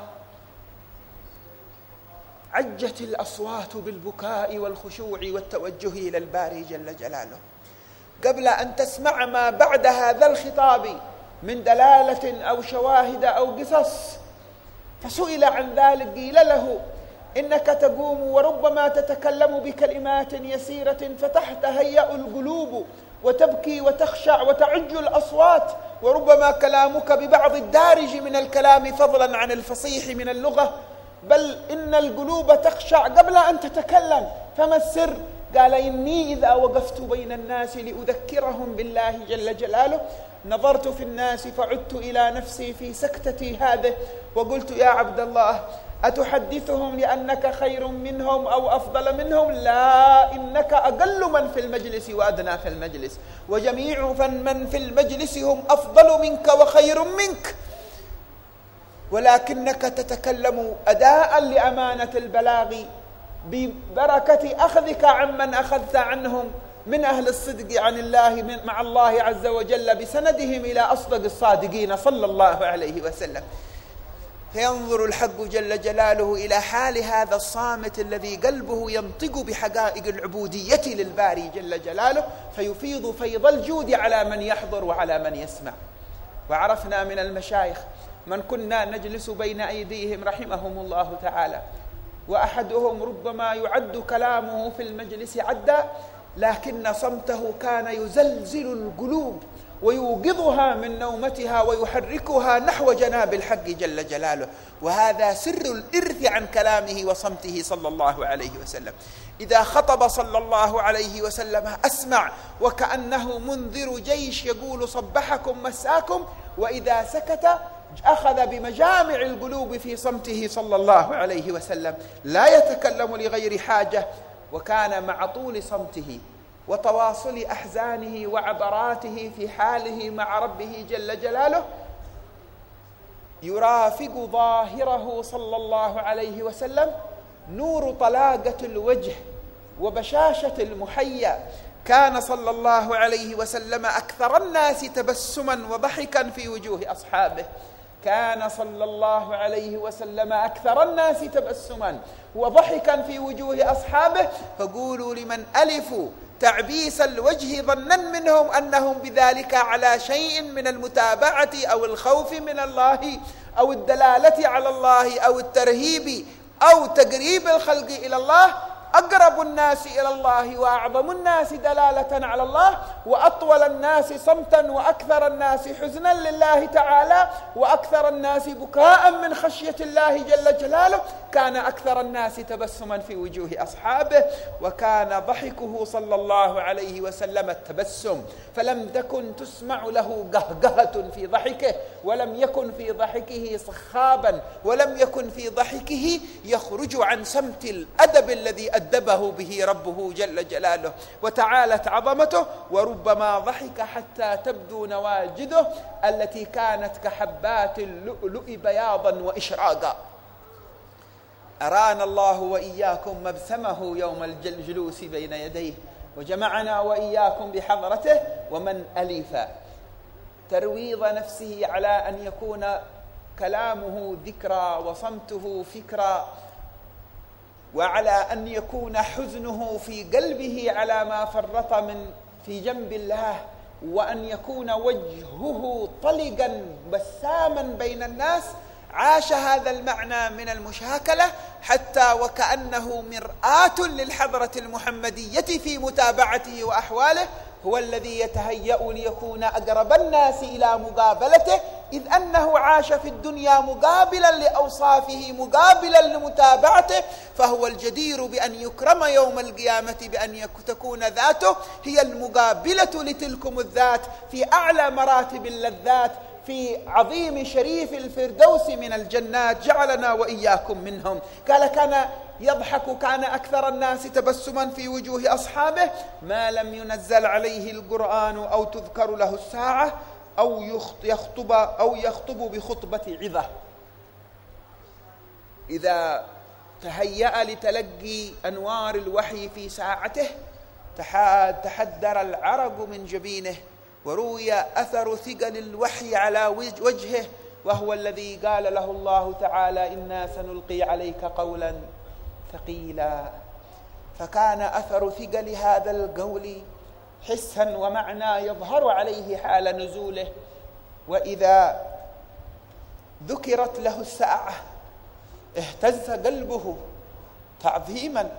عجت الأصوات بالبكاء والخشوع والتوجه إلى الباري جل جلاله. قبل أن تسمع ما بعد هذا الخطاب من دلالة أو شواهد أو قصص، فسئل عن ذلك قيل له إنك تقوم وربما تتكلم بكلمات يسيرة فتتهيأ القلوب وتبكي وتخشع وتعج الأصوات، وربما كلامك ببعض الدارج من الكلام فضلا عن الفصيح من اللغة، بل إن القلوب تخشع قبل أن تتكلم. فما السر؟ قال إني إذا وقفت بين الناس لأذكرهم بالله جل جلاله نظرت في الناس فعدت إلى نفسي في سكتتي هذه وقلت يا عبد الله أتحدثهم لأنك خير منهم أو أفضل منهم؟ لا، إنك أقل من في المجلس وأدنى في المجلس، وجميع من في المجلس هم أفضل منك وخير منك، ولكنك تتكلم أداء لأمانة البلاغ ببركة أخذك عمن أخذت عنهم من أهل الصدق عن الله مع الله عز وجل بسندهم إلى أصدق الصادقين صلى الله عليه وسلم. فينظر الحق جل جلاله إلى حال هذا الصامت الذي قلبه ينطق بحقائق العبودية للباري جل جلاله، فيفيض فيض الجود على من يحضر وعلى من يسمع. وعرفنا من المشايخ من كنا نجلس بين أيديهم رحمهم الله تعالى، وأحدهم ربما يعد كلامه في المجلس عدا، لكن صمته كان يزلزل القلوب ويوقظها من نومتها ويحركها نحو جناب الحق جل جلاله. وهذا سر الإرث عن كلامه وصمته صلى الله عليه وسلم. إذا خطب صلى الله عليه وسلم أسمع وكأنه منذر جيش يقول صبحكم مساكم، وإذا سكت أخذ بمجامع القلوب في صمته صلى الله عليه وسلم، لا يتكلم لغير حاجة. وكان مع طول صمته وتواصل أحزانه وعبراته في حاله مع ربه جل جلاله يرافق ظاهره صلى الله عليه وسلم نور طلاقة الوجه وبشاشة المحيا. كان صلى الله عليه وسلم أكثر الناس تبسما وضحكا في وجوه أصحابه. كان صلى الله عليه وسلم أكثر الناس تبسما وضحكا في وجوه أصحابه. فقولوا لمن ألفوا تعبيس الوجه ظنا منهم أنهم بذلك على شيء من المتابعة أو الخوف من الله أو الدلالة على الله أو الترهيب أو تقريب الخلق إلى الله، أقرب الناس إلى الله وأعظم الناس دلالة على الله وأطول الناس صمتا وأكثر الناس حزنا لله تعالى وأكثر الناس بكاء من خشية الله جل جلاله، كان أكثر الناس تبسما في وجوه أصحابه. وكان ضحكه صلى الله عليه وسلم التبسم، فلم تكن تسمع له قهقهة في ضحكه، ولم يكن في ضحكه صخابا، ولم يكن في ضحكه يخرج عن سمت الأدب الذي أدبه به ربه جل جلاله وتعالت عظمته. وربما ضحك حتى تبدو نواجذه التي كانت كحبات اللؤلؤ بياضا وإشراقا. أرانا الله وإياكم مبسمه يوم الجلوس بين يديه، وجمعنا وإياكم بحضرته. ومن ألف ترويض نفسه على أن يكون كلامه ذكرى وصمته فكرى، وعلى أن يكون حزنه في قلبه على ما فرط في جنب الله، وأن يكون وجهه طلقا بساما بين الناس، عاش هذا المعنى من المشاكلة حتى وكأنه مرآة للحضرة المحمدية في متابعته وأحواله، هو الذي يتهيأ ليكون أقرب الناس إلى مقابلته، إذ أنه عاش في الدنيا مقابلا لأوصافه مقابلا لمتابعته، فهو الجدير بأن يكرم يوم القيامة بأن تكون ذاته هي المقابلة لتلكم الذات في أعلى مراتب اللذات في عظيم شريف الفردوس من الجنات، جعلنا وإياكم منهم. قال كان يضحك، كان أكثر الناس تبسما في وجوه أصحابه ما لم ينزل عليه القرآن أو تذكر له الساعة أو يخطب بخطبة عظة. إذا تهيأ لتلقي أنوار الوحي في ساعته تحدر العرق من جبينه، وروي أثر ثقل الوحي على وجهه، وهو الذي قال له الله تعالى إنا سنلقي عليك قولا ثقيلا. فكان أثر ثقل هذا القول حسا ومعنى يظهر عليه حال نزوله. وإذا ذكرت له الساعة اهتز قلبه تعظيما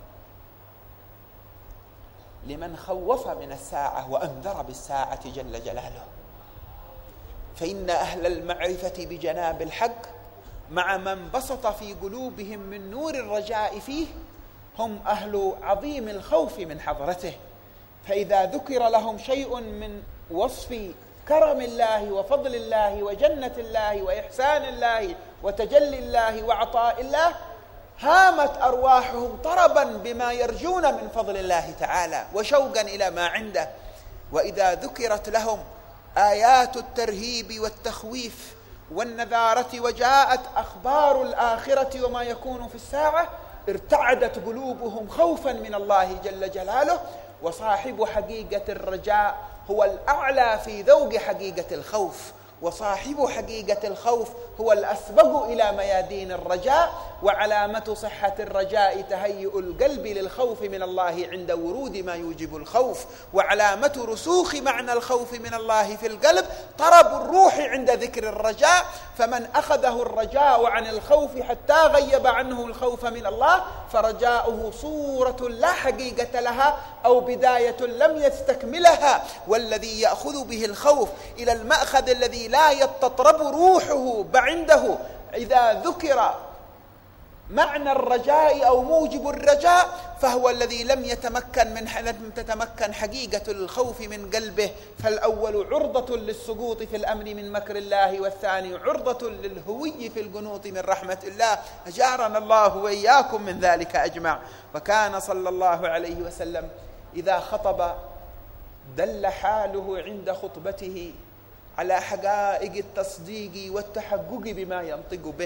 لمن خوف من الساعة وأنذر بالساعة جل جلاله. فإن أهل المعرفة بجناب الحق مع من بسط في قلوبهم من نور الرجاء فيه هم أهل عظيم الخوف من حضرته. فإذا ذكر لهم شيء من وصف كرم الله وفضل الله وجنة الله وإحسان الله وتجلي الله وعطاء الله هامت أرواحهم طربا بما يرجون من فضل الله تعالى وشوقا إلى ما عنده. وإذا ذكرت لهم آيات الترهيب والتخويف والنذارة وجاءت أخبار الآخرة وما يكون في الساعة ارتعدت قلوبهم خوفا من الله جل جلاله. وصاحب حقيقة الرجاء هو الأعلى في ذوق حقيقة الخوف، وصاحب حقيقة الخوف هو الأسبق إلى ميادين الرجاء. وعلامة صحة الرجاء تهيؤ القلب للخوف من الله عند ورود ما يوجب الخوف، وعلامة رسوخ معنى الخوف من الله في القلب طرب الروح عند ذكر الرجاء. فمن أخذه الرجاء عن الخوف حتى غيب عنه الخوف من الله فرجاؤه صورة لا حقيقة لها أو بداية لم يستكملها. والذي يأخذ به الخوف إلى المأخذ الذي لا يتطرب روحه عنده إذا ذكر معنى الرجاء أو موجب الرجاء فهو الذي لم تتمكن حقيقة الخوف من قلبه. فالأول عرضة للسقوط في الأمن من مكر الله، والثاني عرضة للهوي في القنوط من رحمة الله. أجارنا الله وإياكم من ذلك أجمع. وكان صلى الله عليه وسلم إذا خطب دل حاله عند خطبته على حقائق التصديق والتحقق بما ينطق به.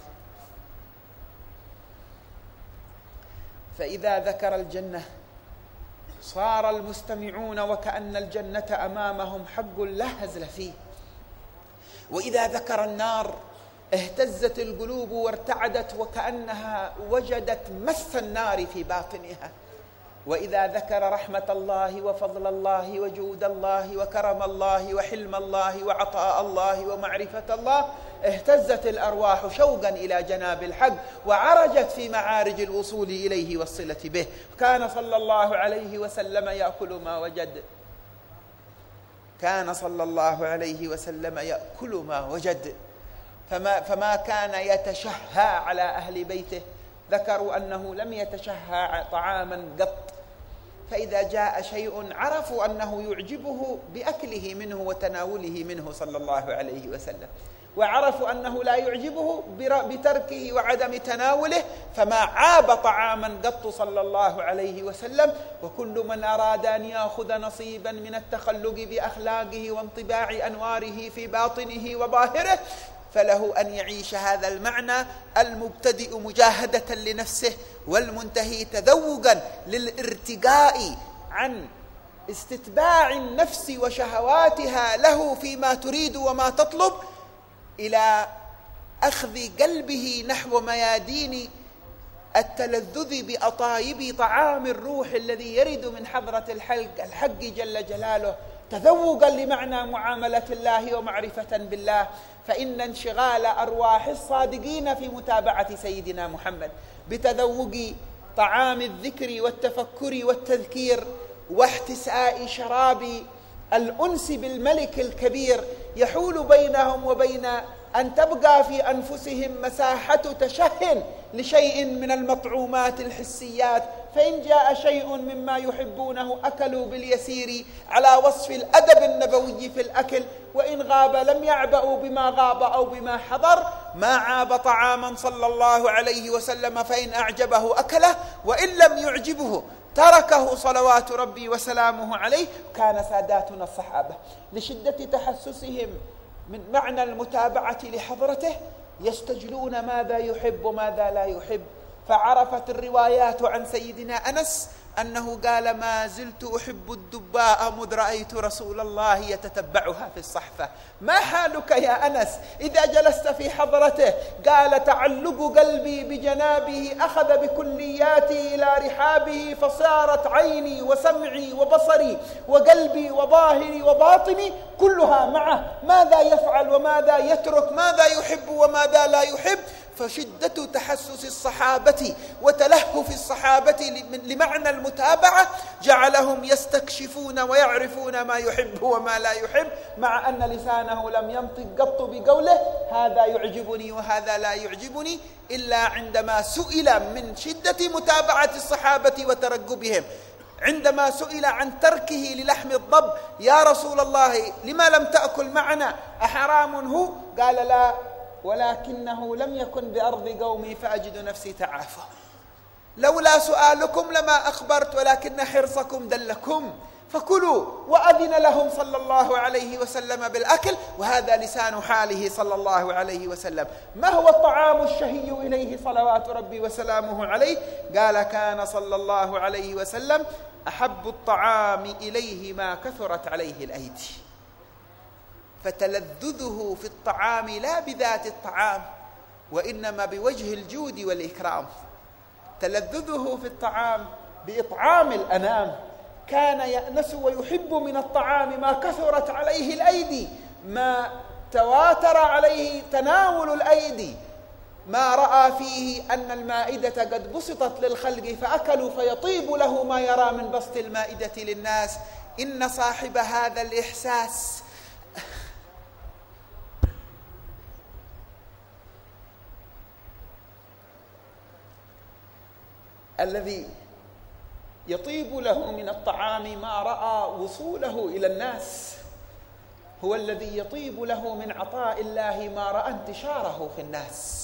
فإذا ذكر الجنة صار المستمعون وكأن الجنة أمامهم حق لا هزل فيه، وإذا ذكر النار اهتزت القلوب وارتعدت وكأنها وجدت مس النار في باطنها، وإذا ذكر رحمة الله وفضل الله وجود الله وكرم الله وحلم الله وعطاء الله ومعرفة الله اهتزت الأرواح شوقا إلى جناب الحق وعرجت في معارج الوصول إليه والصلة به. كان صلى الله عليه وسلم يأكل ما وجد، كان صلى الله عليه وسلم يأكل ما وجد، فما كان يتشهى على أهل بيته. ذكروا أنه لم يتشهى طعاما قط، فإذا جاء شيء عرفوا أنه يعجبه بأكله منه وتناوله منه صلى الله عليه وسلم، وعرفوا أنه لا يعجبه بتركه وعدم تناوله، فما عاب طعاما قط صلى الله عليه وسلم. وكل من أراد أن يأخذ نصيبا من التخلق بأخلاقه وانطباع أنواره في باطنه وظاهره فله أن يعيش هذا المعنى، المبتدئ مجاهدة لنفسه والمنتهي تذوقا للارتقاء عن استتباع النفس وشهواتها له فيما تريد وما تطلب، إلى أخذ قلبه نحو ميادين التلذذ بأطايب طعام الروح الذي يرد من حضرة الحق جل جلاله، تذوقا لمعنى معاملة الله ومعرفة بالله. فإن انشغال أرواح الصادقين في متابعة سيدنا محمد بتذوق طعام الذكر والتفكر والتذكير واحتساء شراب الأنس بالملك الكبير يحول بينهم وبين أن تبقى في أنفسهم مساحة تشه لشيء من المطعومات الحسيات. فإن جاء شيء مما يحبونه أكلوا باليسير على وصف الأدب النبوي في الأكل، وإن غاب لم يعبأوا بما غاب أو بما حضر. ما عاب طعاما صلى الله عليه وسلم فإن أعجبه أكله، وإن لم يعجبه تركه صلوات ربي وسلامه عليه. كان ساداتنا الصحابة لشدة تحسسهم من معنى المتابعة لحضرته يستجلون ماذا يحب وماذا لا يحب. فعرفت الروايات عن سيدنا أنس أنه قال: ما زلت أحب الدباء مذ رأيت رسول الله يتتبعها في الصحفة. ما حالك يا أنس إذا جلست في حضرته؟ قال: تعلق قلبي بجنابه أخذ بكلياتي إلى رحابه، فصارت عيني وسمعي وبصري وقلبي وظاهري وباطني كلها معه، ماذا يفعل وماذا يترك، ماذا يحب وماذا لا يحب. فشدة تحسس الصحابة وتلهف الصحابة لمعنى المتابعة جعلهم يستكشفون ويعرفون ما يحب وما لا يحب، مع أن لسانه لم ينطق قط بقوله هذا يعجبني وهذا لا يعجبني، إلا عندما سئل من شدة متابعة الصحابة وترقبهم، عندما سئل عن تركه للحم الضب: يا رسول الله لما لم تأكل معنا، أحرام هو؟ قال: لا، ولكنه لم يكن بأرض قومي فأجد نفسي تعافى. لولا سؤالكم لما أخبرت، ولكن حرصكم دلكم، فكلوا. وأذن لهم صلى الله عليه وسلم بالأكل، وهذا لسان حاله صلى الله عليه وسلم. ما هو الطعام الشهي إليه صلوات ربي وسلامه عليه؟ قال: كان صلى الله عليه وسلم أحب الطعام إليه ما كثرت عليه الأيدي. فتلذذه في الطعام لا بذات الطعام وإنما بوجه الجود والإكرام. تلذذه في الطعام بإطعام الأنام، كان يأنس ويحب من الطعام ما كثرت عليه الأيدي، ما تواتر عليه تناول الأيدي، ما رأى فيه أن المائدة قد بسطت للخلق فأكلوا فيطيب له ما يرى من بسط المائدة للناس. إن صاحب هذا الإحساس الذي يطيب له من الطعام ما رأى وصوله إلى الناس هو الذي يطيب له من عطاء الله ما رأى انتشاره في الناس.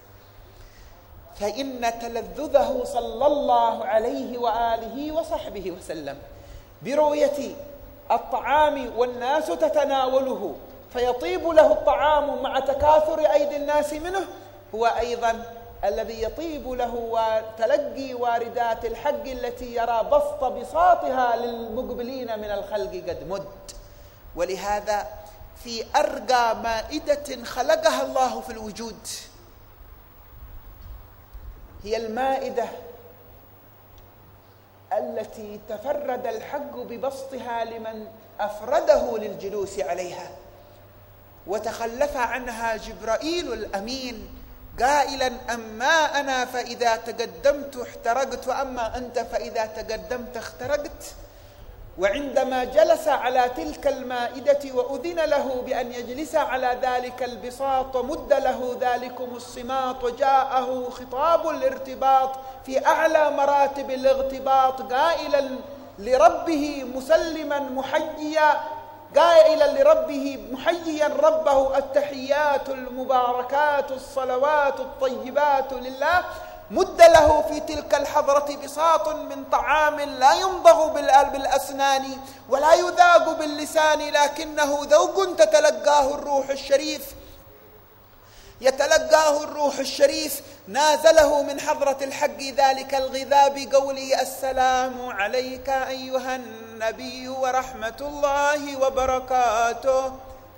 فإن تلذذه صلى الله عليه وآله وصحبه وسلم برؤية الطعام والناس تتناوله فيطيب له الطعام مع تكاثر أيدي الناس منه، هو أيضا الذي يطيب له وتلقي واردات الحق التي يرى بساطها للمقبلين من الخلق قد مد. ولهذا في أرقى مائدة خلقها الله في الوجود هي المائدة التي تفرد الحق ببسطها لمن أفرده للجلوس عليها، وتخلف عنها جبرائيل الأمين قائلا: أما أنا فإذا تقدمت احترقت وأما أنت فإذا تقدمت اخترقت. وعندما جلس على تلك المائدة وأذن له بأن يجلس على ذلك البساط ومد له ذلكم الصماط وجاءه خطاب الارتباط في أعلى مراتب الارتباط قائلا لربه مسلما محييا، قائلا لربه محييا ربه: التحيات المباركات الصلوات الطيبات لله. مد له في تلك الحضرة بساط من طعام لا يمضغ بالأسنان ولا يذاق باللسان، لكنه ذوق تتلقاه الروح الشريف، يتلقاه الروح الشريف. نازله من حضرة الحق ذلك الغذاء بقوله: السلام عليك أيها النبي ورحمة الله وبركاته.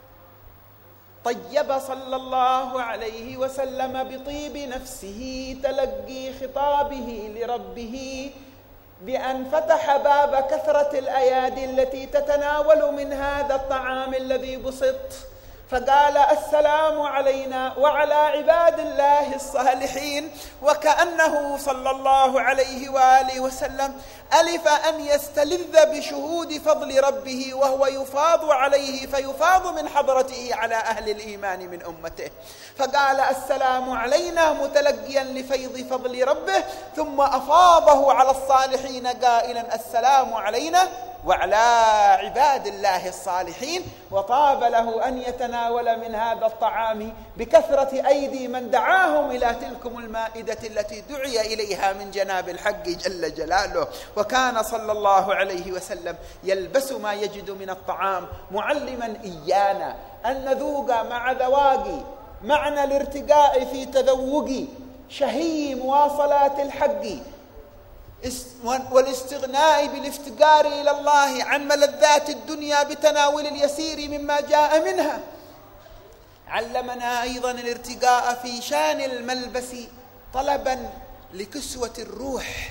طيب صلى الله عليه وسلم بطيب نفسه تلقي خطابه لربه بأن فتح باب كثرة الأيادي التي تتناول من هذا الطعام الذي بسط، فقال: السلام علينا وعلى عباد الله الصالحين. وكأنه صلى الله عليه وآله وسلم ألف أن يستلذ بشهود فضل ربه وهو يفاض عليه فيفاض من حضرته على أهل الإيمان من أمته، فقال: السلام علينا متلقيا لفيض فضل ربه، ثم أفاضه على الصالحين قائلا: السلام علينا وعلى عباد الله الصالحين. وطاب له أن يتناول من هذا الطعام بكثرة أيدي من دعاهم إلى تلكم المائدة التي دعي إليها من جناب الحق جل جلاله. وكان صلى الله عليه وسلم يلبس ما يجد من الطعام معلما إيانا أن نذوق مع ذواقي معنى الارتقاء في تذوقي شهي مواصلات الحق والاستغناء بالافتقار إلى الله عن ملذات الدنيا بتناول اليسير مما جاء منها. علمنا أيضا الارتقاء في شان الملبس طلبا لكسوة الروح،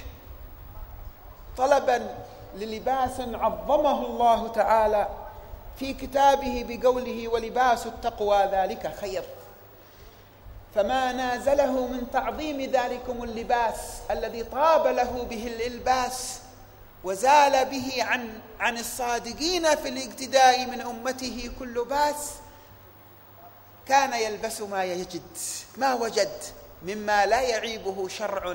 طلبا للباس عظمه الله تعالى في كتابه بقوله: ولباس التقوى ذلك خير. فما نازله من تعظيم ذلكم اللباس الذي طاب له به الإلباس وزال به عن الصادقين في الاقتداء من أمته كل باس، كان يلبس ما يجد ما وجد مما لا يعيبه شرع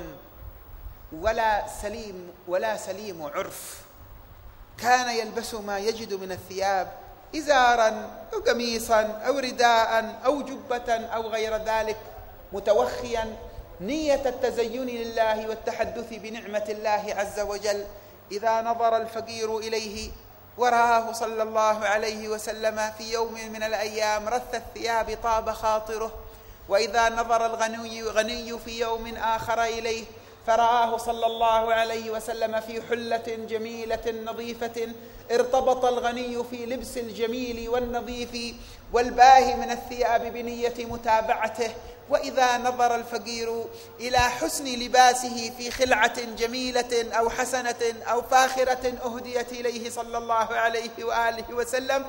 ولا سليم عرف. كان يلبس ما يجد من الثياب، إزارا أو قميصا أو رداء أو جبة أو غير ذلك، متوخيا نية التزين لله والتحدث بنعمة الله عز وجل. إذا نظر الفقير إليه ورآه صلى الله عليه وسلم في يوم من الأيام رث الثياب طاب خاطره، وإذا نظر الغني في يوم آخر إليه فرآه صلى الله عليه وسلم في حلة جميلة نظيفة، ارتبط الغني في لبس الجميل والنظيف والباهي من الثياب بنية متابعته، وإذا نظر الفقير إلى حسن لباسه في خلعة جميلة أو حسنة أو فاخرة أهديت إليه صلى الله عليه وآله وسلم،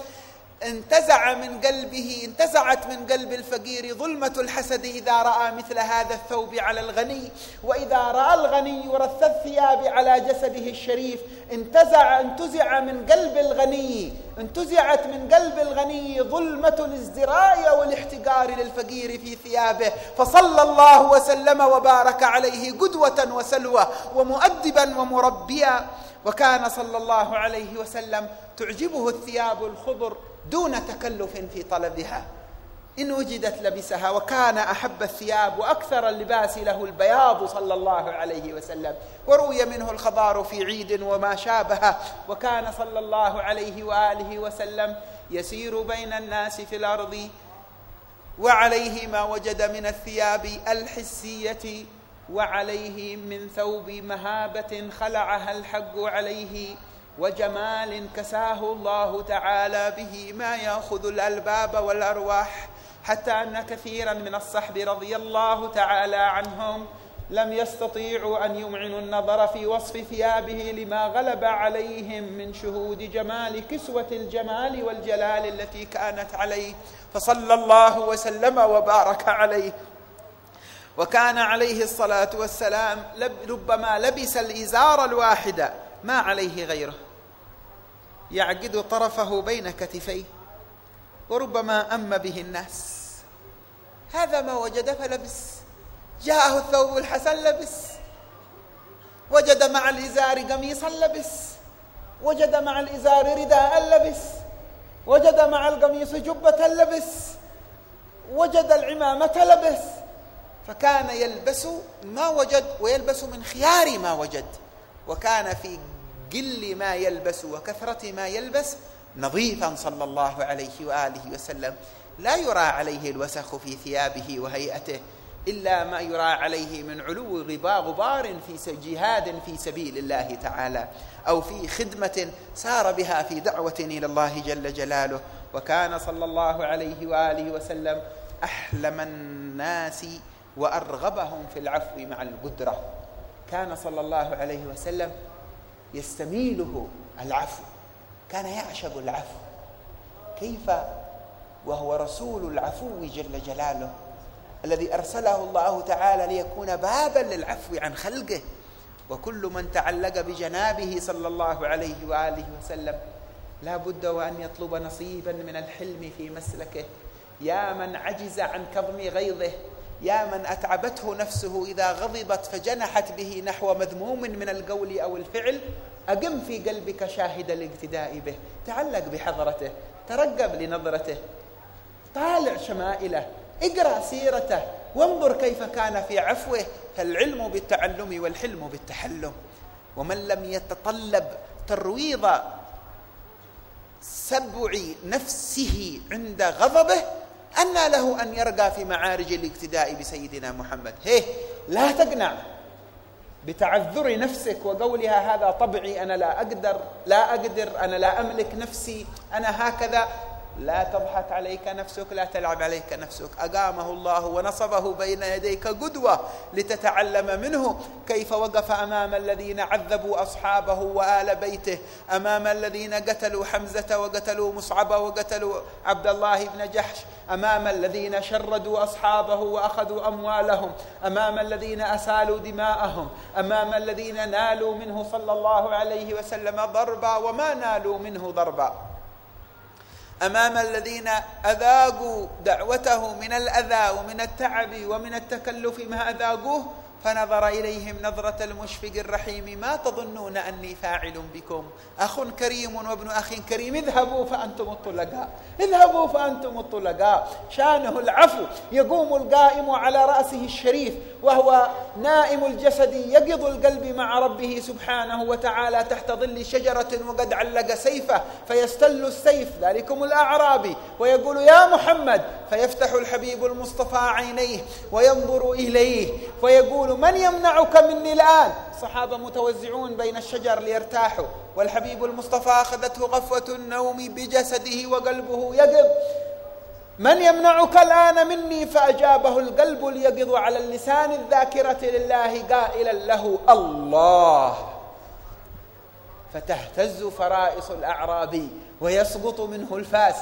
انتزعت من قلب الفقير ظلمة الحسد إذا رأى مثل هذا الثوب على الغني، وإذا رأى الغني رث الثياب على جسده الشريف انتزعت من قلب الغني ظلمة الازدراء والاحتقار للفقير في ثيابه، فصلى الله وسلم وبارك عليه قدوة وسلوة ومؤدبا ومربيا. وكان صلى الله عليه وسلم تعجبه الثياب الخضر دون تكلف في طلبها، إن وجدت لبسها، وكان أحب الثياب وأكثر اللباس له البياض صلى الله عليه وسلم، وروي منه الخضار في عيد وما شابه. وكان صلى الله عليه وآله وسلم يسير بين الناس في الأرض وعليه ما وجد من الثياب الحسية، وعليه من ثوب مهابة خلعها الحق عليه، وجمال كساه الله تعالى به ما يأخذ الألباب والأرواح، حتى أن كثيرا من الصحب رضي الله تعالى عنهم لم يستطيعوا أن يمعنوا النظر في وصف ثيابه لما غلب عليهم من شهود جمال كسوة الجمال والجلال التي كانت عليه، فصلى الله وسلم وبارك عليه. وكان عليه الصلاة والسلام ربما لبس الإزار الواحد ما عليه غيره، يعقد طرفه بين كتفيه، وربما أم به الناس، هذا ما وجد فلبس. جاءه الثوب الحسن لبس، وجد مع الإزار قميصا لبس، وجد مع الإزار رداء لبس، وجد مع القميص جبة لبس، وجد العمامة لبس، فكان يلبس ما وجد ويلبس من خيار ما وجد، وكان في قل ما يلبس وكثرة ما يلبس نظيفا صلى الله عليه وآله وسلم، لا يرى عليه الوسخ في ثيابه وهيئته إلا ما يرى عليه من علو غبار في جهاد في سبيل الله تعالى، أو في خدمة سار بها في دعوة إلى الله جل جلاله. وكان صلى الله عليه وآله وسلم أحلم الناس وأرغبهم في العفو مع القدرة، كان صلى الله عليه وسلم يستميله العفو، كان يعشق العفو، كيف وهو رسول العفو جل جلاله الذي أرسله الله تعالى ليكون بابا للعفو عن خلقه، وكل من تعلق بجنابه صلى الله عليه وآله وسلم لا بد وأن يطلب نصيبا من الحلم في مسلكه. يا من عجز عن كظم غيظه، يا من أتعبته نفسه إذا غضبت فجنحت به نحو مذموم من القول أو الفعل، أقم في قلبك شاهد الاقتداء به، تعلق بحضرته، ترقب لنظرته، طالع شمائله، اقرأ سيرته، وانظر كيف كان في عفوه، فالعلم بالتعلم والحلم بالتحلم. ومن لم يتطلب ترويض سبع نفسه عند غضبه أنى له أن يرقى في معارج الاقتداء بسيدنا محمد. لا تقنع بتعذر نفسك وقولها هذا طبعي، أنا لا أقدر، أنا لا أملك نفسي، أنا هكذا. لا تضحك عليك نفسك، لا تلعب عليك نفسك. أقامه الله ونصبه بين يديك قدوة لتتعلم منه كيف وقف أمام الذين عذبوا أصحابه وآل بيته، أمام الذين قتلوا حمزة وقتلوا مصعب وقتلوا عبد الله بن جحش، أمام الذين شردوا أصحابه وأخذوا أموالهم، أمام الذين أسالوا دماءهم، أمام الذين نالوا منه صلى الله عليه وسلم ضربا وما نالوا منه ضربا، أمام الذين أذاقوا دعوته من الأذى ومن التعب ومن التكلف ما أذاقوه، فنظر إليهم نظرة المشفق الرحيم: ما تظنون أني فاعل بكم؟ أخ كريم وابن أخ كريم، اذهبوا فأنتم الطلقاء، اذهبوا فأنتم الطلقاء. شانه العفو، يقوم القائم على رأسه الشريف وهو نائم الجسد يقظ القلب مع ربه سبحانه وتعالى تحت ظل شجرة وقد علق سيفه فيستل السيف، ذلكم الأعرابي ويقول يا محمد، فيفتح الحبيب المصطفى عينيه وينظر إليه فيقول من يمنعك مني الآن؟ الصحابة متوزعون بين الشجر ليرتاحوا، والحبيب المصطفى أخذته غفوة النوم بجسده وقلبه يقظ. من يمنعك الآن مني؟ فأجابه القلب اليقظ على اللسان الذاكرة لله قائلا له الله. فتهتز فرائص الأعرابي ويسقط منه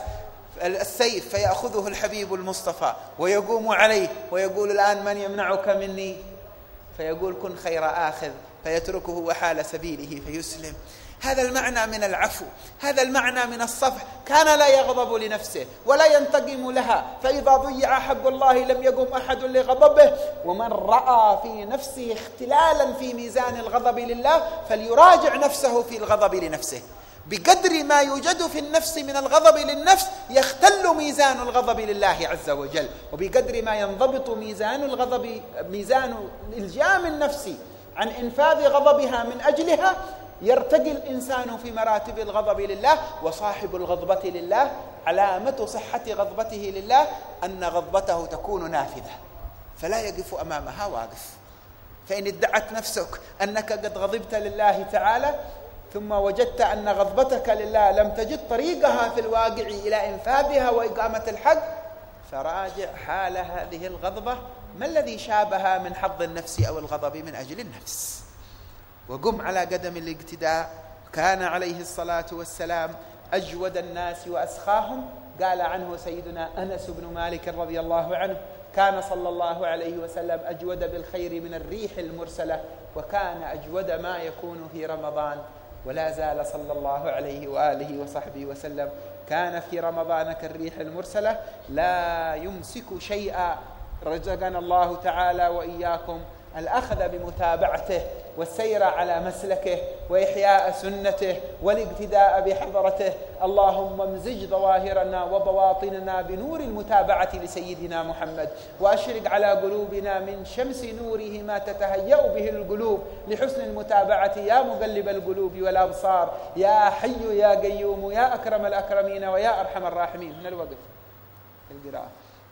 السيف فيأخذه الحبيب المصطفى ويقوم عليه ويقول الآن من يمنعك مني؟ فيقول كن خير آخذ، فيتركه وحال سبيله فيسلم. هذا المعنى من العفو، هذا المعنى من الصفح. كان لا يغضب لنفسه ولا ينتقم لها، فإذا ضيع حق الله لم يقم أحد لغضبه. ومن رأى في نفسه اختلالا في ميزان الغضب لله فليراجع نفسه في الغضب لنفسه. بقدر ما يوجد في النفس من الغضب للنفس يختل ميزان الغضب لله عز وجل، وبقدر ما ينضبط ميزان الغضب، ميزان إلجام النفس عن إنفاذ غضبها من أجلها، يرتقي الإنسان في مراتب الغضب لله. وصاحب الغضبة لله علامة صحة غضبته لله أن غضبته تكون نافذة فلا يقف أمامها واقف. فإن ادعت نفسك أنك قد غضبت لله تعالى ثم وجدت أن غضبتك لله لم تجد طريقها في الواقع إلى إنفاذها وإقامة الحق، فراجع حال هذه الغضبة ما الذي شابها من حظ النفس أو الغضب من أجل النفس، وقم على قدم الاقتداء. كان عليه الصلاة والسلام أجود الناس وأسخاهم. قال عنه سيدنا أنس بن مالك رضي الله عنه كان صلى الله عليه وسلم أجود بالخير من الريح المرسلة، وكان أجود ما يكون في رمضان. ولا زال صلى الله عليه وآله وصحبه وسلم كان في رمضان كالريح المرسلة لا يمسك شيئا. رزقنا الله تعالى وإياكم الأخذ بمتابعته والسير على مسلكه وإحياء سنته والاقتداء بحضرته. اللهم امزج ظواهرنا وبواطننا بنور المتابعة لسيدنا محمد، وأشرق على قلوبنا من شمس نوره ما تتهيأ به القلوب لحسن المتابعة يا مقلب القلوب والأبصار يا حي يا قيوم يا أكرم الأكرمين ويا أرحم الراحمين. من الوقف القراءة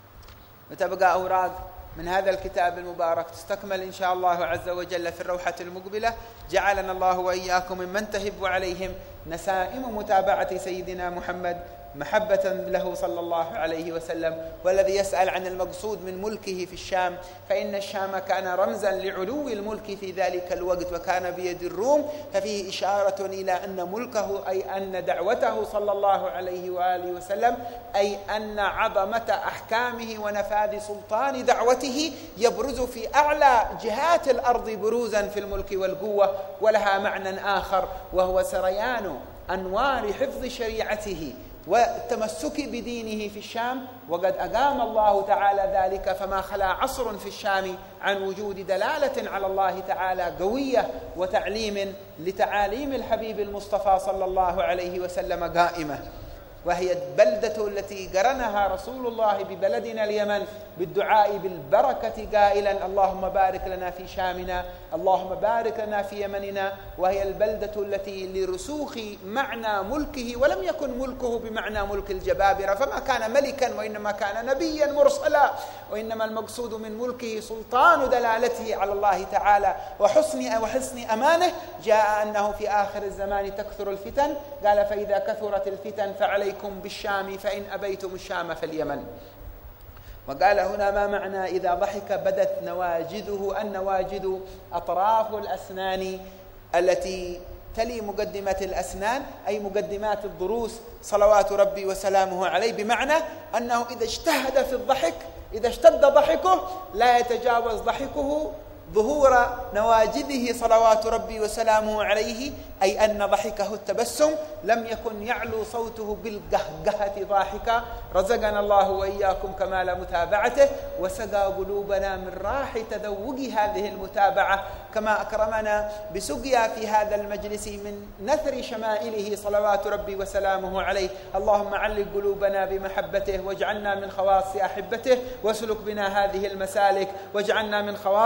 وتبقى أوراق من هذا الكتاب المبارك تستكمل إن شاء الله عز وجل في الروحة المقبلة. جعلنا الله وإياكم ممن تهب عليهم نسائم متابعة سيدنا محمد محبة له صلى الله عليه وسلم. والذي يسأل عن المقصود من ملكه في الشام، فإن الشام كان رمزا لعلو الملك في ذلك الوقت وكان بيد الروم، ففيه إشارة إلى أن ملكه أي أن دعوته صلى الله عليه وآله وسلم أي أن عظمة أحكامه ونفاذ سلطان دعوته يبرز في أعلى جهات الأرض بروزا في الملك والقوة. ولها معنى آخر وهو سريان أنوار حفظ شريعته والتمسك بدينه في الشام، وقد أقام الله تعالى ذلك، فما خلا عصر في الشام عن وجود دلالة على الله تعالى قوية وتعليم لتعاليم الحبيب المصطفى صلى الله عليه وسلم قائمة. وهي البلدة التي قرنها رسول الله ببلدنا اليمن بالدعاء بالبركة قائلا اللهم بارك لنا في شامنا، اللهم بارك لنا في يمننا. وهي البلدة التي لرسوخ معنى ملكه، ولم يكن ملكه بمعنى ملك الجبابرة، فما كان ملكا وإنما كان نبيا مرسلا، وإنما المقصود من ملكه سلطان دلالته على الله تعالى وحسن أمانه. جاء أنه في آخر الزمان تكثر الفتن، قال فإذا كثرت الفتن فعليكم بالشام فإن أبيتم الشام فاليمن. وقال هنا ما معنى إذا ضحك بدت نواجذه؟ النواجذ أطراف الأسنان التي تلي مقدمة الأسنان أي مقدمات الضروس صلوات ربي وسلامه عليه، بمعنى أنه إذا اجتهد في الضحك، إذا اشتد ضحكه لا يتجاوز ضحكه ظهور نواجذه صلوات ربي وسلامه عليه، أي أن ضحكه التبسم، لم يكن يعلو صوته بالقهقهة ضاحكا. رزقنا الله وإياكم كمال متابعته، وسقى قلوبنا من راح تذوق هذه المتابعة، كما أكرمنا بسقيا في هذا المجلس من نثر شمائله صلوات ربي وسلامه عليه. اللهم علق قلوبنا بمحبته، واجعلنا من خواص أحبته، واسلك بنا هذه المسالك، واجعلنا من خواص من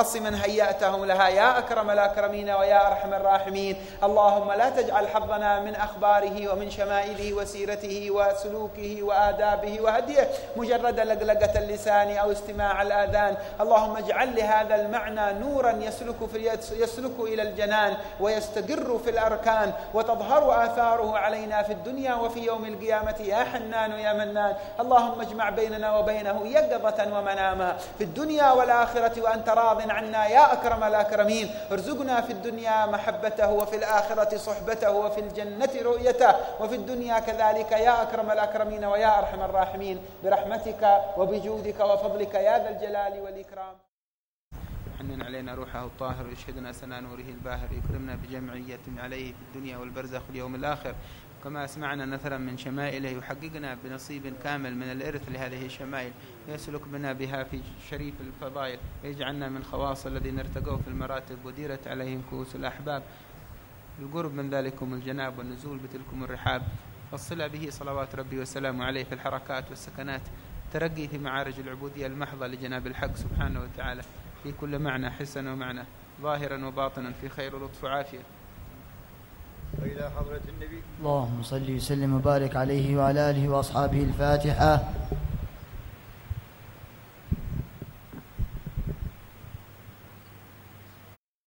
هيأته لها يا أكرم الأكرمين ويا أرحم الراحمين. اللهم لا تجعل حظنا من أخباره ومن شمائله وسيرته وسلوكه وآدابه وهديه مجرد لقلقة اللسان أو استماع الآذان. اللهم اجعل لهذا المعنى نورا يسلك إلى الجنان ويستقر في الأركان وتظهر آثاره علينا في الدنيا وفي يوم القيامة يا حنان يا منان. اللهم اجمع بيننا وبينه يقظة ومناما في الدنيا والآخرة وأنت راض عنا يا أكرم الأكرمين. ارزقنا في الدنيا محبته وفي الآخرة صحبته وفي الجنة رؤيته وفي الدنيا كذلك يا أكرم الأكرمين ويا أرحم الراحمين برحمتك وبجودك وفضلك يا ذا الجلال والإكرام. حنن علينا روحه الطاهر ويشهدنا سنا نوره الباهر يكرمنا بجمعية عليه في الدنيا والبرزخ واليوم الآخر. كما أسمعنا نثرا من شمائله يحققنا بنصيب كامل من الإرث لهذه الشمائل يسلك بنا بها في شريف الفضائل ويجعلنا من خواص الذين ارتقوا في المراتب وديرت عليهم كؤوس الأحباب. القرب من ذلكم الجناب والنزول بتلكم الرحاب. والصلة به صلوات ربي وسلامه عليه في الحركات والسكنات. ترقي في معارج العبودية المحضة لجناب الحق سبحانه وتعالى في كل معنى حسن ومعنى ظاهرا وباطنا في خير ولطف وعافية. وإلى حضرة النبي اللهم صل وسلم وبارك عليه وعلى آله وأصحابه. الفاتحة.